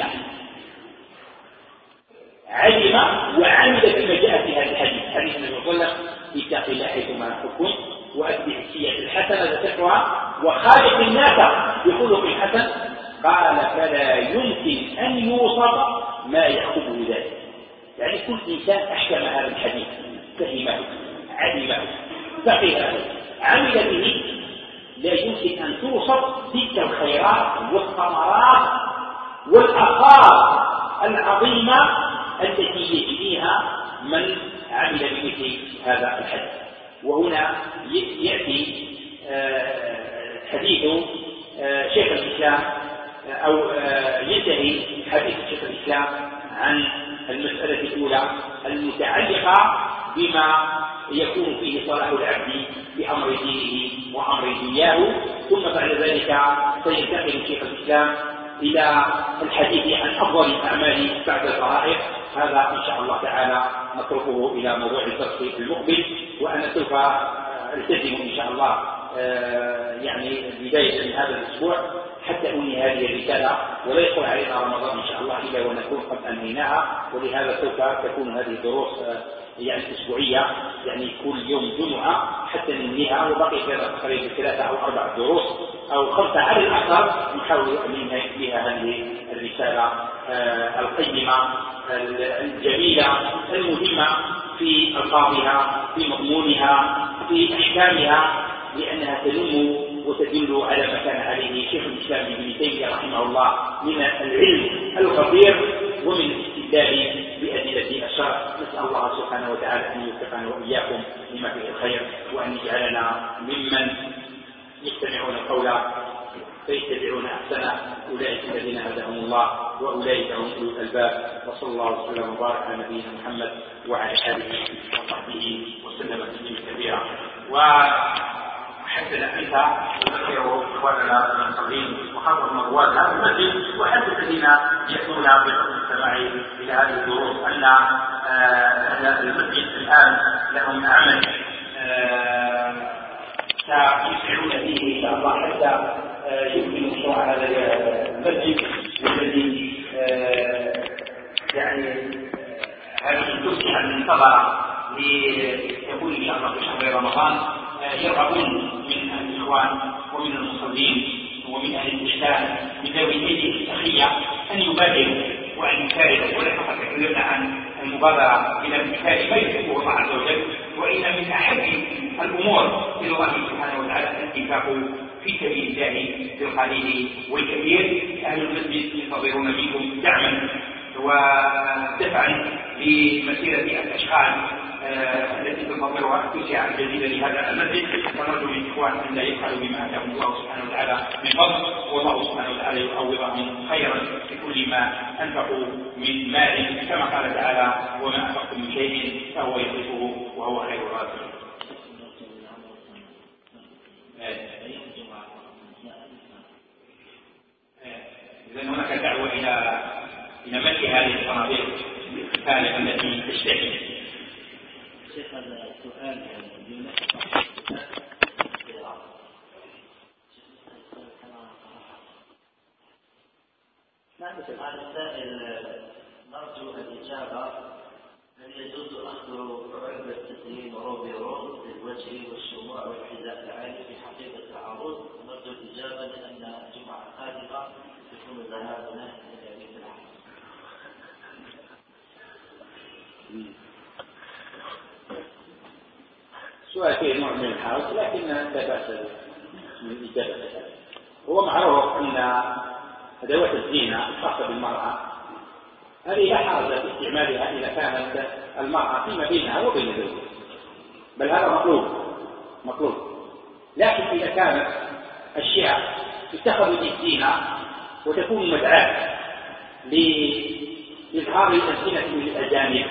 علم وعمل بما جاء في هذا الحديث، حديث النبي صلى الله عليه وسلم اتق الله حيثما كنت وأتبع السيئة الحسنة تتقها وخالق الناس بخلق حسن. قال فلا يمكن أن يوصف ما يحكمه ذلك، يعني كل إنسان أحكم هذا الحديث فهمه علمه فقهه عمل به لا يمكن أن توصف تلك الخيرات والثمرات والآثار العظيمة التي يجنيها من عمل بمثل هذا الحديث. وهنا يأتي حديث شيخ الإسلام أو ينتهي حديث شيخ الإسلام عن المسألة الأولى المتعلقة بما يكون فيه صلاح العبد بأمر دينه وأمر دنياه، ثم بعد ذلك سينتقل شيخ الإسلام إلى الحديث عن أفضل الأعمال بعد الفرائض. هذا إن شاء الله تعالى نتركه إلى موضوع الدرس المقبل، وأنا سوف ألتزم إن شاء الله يعني بداية من هذا الأسبوع حتى أنهي هذه الرسالة، ولا يدخل علينا رمضان إن شاء الله إلا ونكون قد أنهيناها. ولهذا سوف تكون هذه الدروس يعني أسبوعية، يعني كل يوم جمعة حتى ننهيها، وبقي كذا تقريبا 3 أو 4 دروس أو 5 على الأقل، نحاول أن ننهي فيها هذه الرسالة القيمة الجميلة المهمة في ألفاظها، في مضمونها، في أحكامها، لأنها تنم وتدل على ما كان عليه شيخ الإسلام ابن تيمية رحمه الله من العلم الخطير ومن الاستدلال بأدلة الشرع. نسأل الله سبحانه وتعالى أن يوفقنا وإياكم لما فيه الخير، وأن يجعلنا ممن يستمعون القول فيتبعون أحسنه، أولئك الذين هداهم الله وأولئك هم أولو الألباب. وصلى الله وسلم وبارك على نبينا محمد وعلى آله وصحبه وسلم تسليما كثيرا. وحتى أنت تذكر إخواننا المصلين وحضر مرواد هذا المسجد، وحتى الذين يأتون بقصد السماع إلى هذه الدروس أن المسجد الآن لهم عمل سيسعون فيه إن شاء الله حتى يمكن مشروع هذا المسجد، والذي يعني هذه التوسعة المنتظرة ليكون إن شاء الله في شهر رمضان. يرغبون من الإخوان ومن المصلين ومن أهل الإسلام من ذوي الأيدي السخية أن يبادروا وأن يسارعوا، ولا فقط يتكلمون عن المبادرة إلى امتثال ما يحبه الله عز وجل، وإن من أحب الأمور إلى الله سبحانه وتعالى الانفاق في سبيل الله بالقليل والكثير. أهل المسجد ينتظرون منكم دعما ودفعا لمسيرة الأشغال التي تنتظرها التوسعة الجديدة لهذا المسجد. ونرجو من الإخوان أن لا يفعلوا بما آتاهم الله سبحانه وتعالى من فضل، والله سبحانه وتعالى يعوضهم خيرا في كل ما أنفقوا من مال، كما قال تعالى: وما أنفقتم من شيء فهو يخلفه وهو خير الرازقين. إذن هناك دعوة إلى ملء هذه الصناديق الثانية التي تشتهي. شيخ هذا السؤال هذا السائل نرجو الإجابة: هل يجوز أخذ علبة التسليم روبيرون للوجه والشموع والحذاء العالي في حقيبة العروض؟ نرجو الإجابة لأن الجمعة القادمة يكون ذهابنا إلى بيت العروض. سؤال فيه نوع من الحرج، لكن لا بأس من الإجابة. هو معروف أن أدوات الزينة الخاصة بالمرأة هذه لا حرج في استعمالها إذا كانت المرأة فيما بينها وبين زوجها، بل هذا مطلوب. لكن إذا كانت أشياء تتخذ للزينة وتكون مدعاة لإظهار الزينة للأجانب،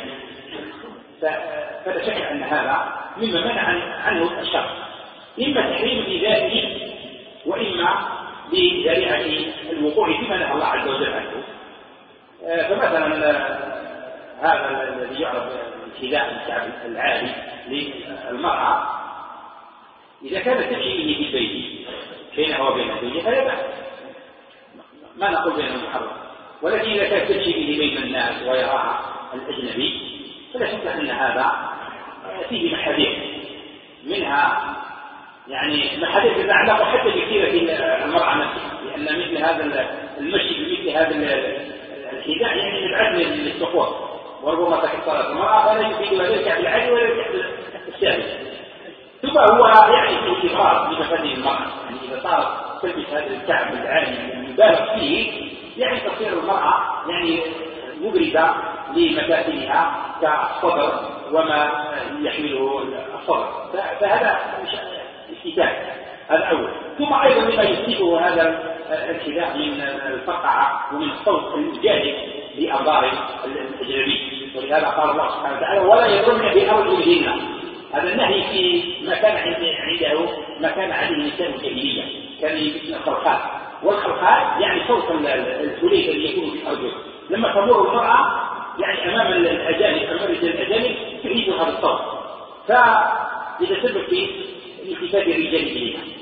فلا شك أن هذا مما منع عنه الشرع، إما تحريم في ذاته وإما بذريعة الوقوع فيما نهى الله عز وجل عنه. فمثلا هذا الذي يعرف الحذاء الكعب العالي للمرأة إذا كانت تمشي به في البيت بينها وبين زوجها فلا بأس، ما نقول بينهم محرم، ولكن إذا كانت تمشي به بين الناس ويراها الأجنبي فلا شك أن هذا فيه محاذير، منها يعني محاذير تتعلق حتى بسيرة المرأة نفسها، لأن مثل هذا المشي بمثل هذا الحذاء يعني مدعاة للسقوط، وربما تكسرت المرأة فلا يفيد ولا يركع بالعالي ولا يركع بالسافل، ثم هو يعني في إفراط لمفاتيح المرأة. يعني إذا صارت تلبس هذا الكعب العالي المبالغ فيه يعني تصير المرأة يعني مبرزة لمفاتنها كالصدر وما يحمله الصدر، فهذا استتاب، هذا أول. ثم أيضا مما يستيقه هذا الحذاء من الفقعة ومن الصوت الجالب لأنظار الأجنبي، ولهذا قال الله سبحانه وتعالى: ولا يضربن بأرجلهن. هذا النهي في ما كان عنده ما كان عليه نساء الجاهلية، كان يلبسن الخلخال، والخلخال يعني صوت الحليف الذي يكون في الأرجل، لما تمر المرأة يعني أمام الأجانب أمام الأجانب تعيد هذا الصوت، فإذا سبب في التفات الرجال إليها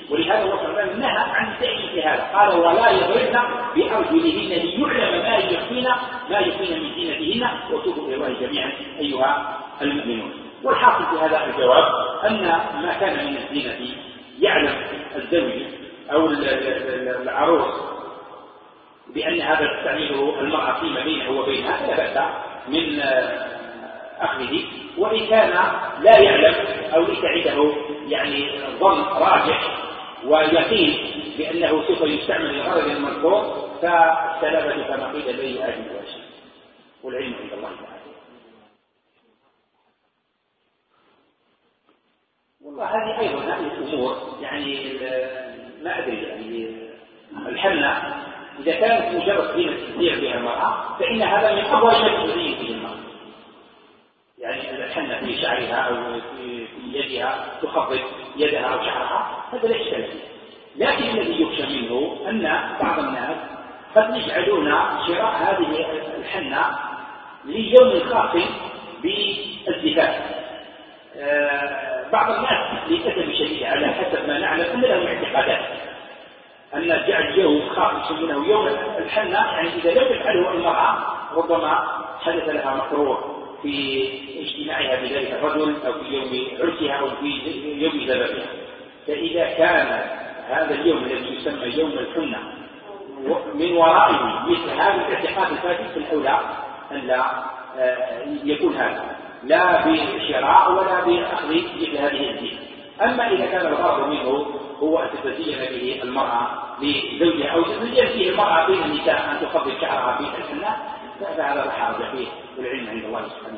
ولهذا الله صلى الله عليه وسلم نهى عن تأييد هذا، قال ولا يضربن بأرجلهن ليعلم ما يخفين من زينتهن وتوبوا إلى الله جميعا أيها المؤمنون. والحاصل في هذا الجواب أن ما كان من الزينة يعلم الزوج أو العروس بأن هذا تستعمله المرأة فيما بينه وبينها لا بأس من أخذه، وإن كان لا يعلم أو ليس عنده يعني ظن راجح ويقين بأنه سوف يستعمل لغرض المذكور فالسلامة كما قيل بين أهل الوجه، والعلم عند الله تعالى. والله هذه أيضا هذه الأمور يعني ما أدري يعني الحنة إذا كانت مجرد زينة تزيع بها المرأة فإن هذا من أفضل شيء تزين به المرأة، يعني الحنة في شعرها أو في يدها تخفض يدها أو شعرها هذا لا إشكال فيه، لكن الذي يخشى منه أن بعض الناس قد يجعلون شراء هذه الحنة ليوم خاص بالزفاف. بعض الناس للأسف الشديد على حسب ما نعلم أن لهم اعتقادات أن جعل يوم خاص منه يوم الحنة، يعني إذا لم تفعله المرأة ربما حدث لها مكروه في اجتماعها بذلك الرجل أو في يوم عرسها أو في يوم زواجها. فإذا كان هذا اليوم الذي يسمى يوم الحنة من ورائه مثل هذا الاعتقاد الفاسد في الأولى أن لا يكون هذا لا بشراء ولا بأخذ مثل هذه الزينة. أما إذا كان الغرض منه هو أن تتزين به المرأة لزوجها أو تتزين به المرأة بين النساء أن تخفض شعرها في الحنة فهذا لا حرج فيه، والعلم عند الله سبحانه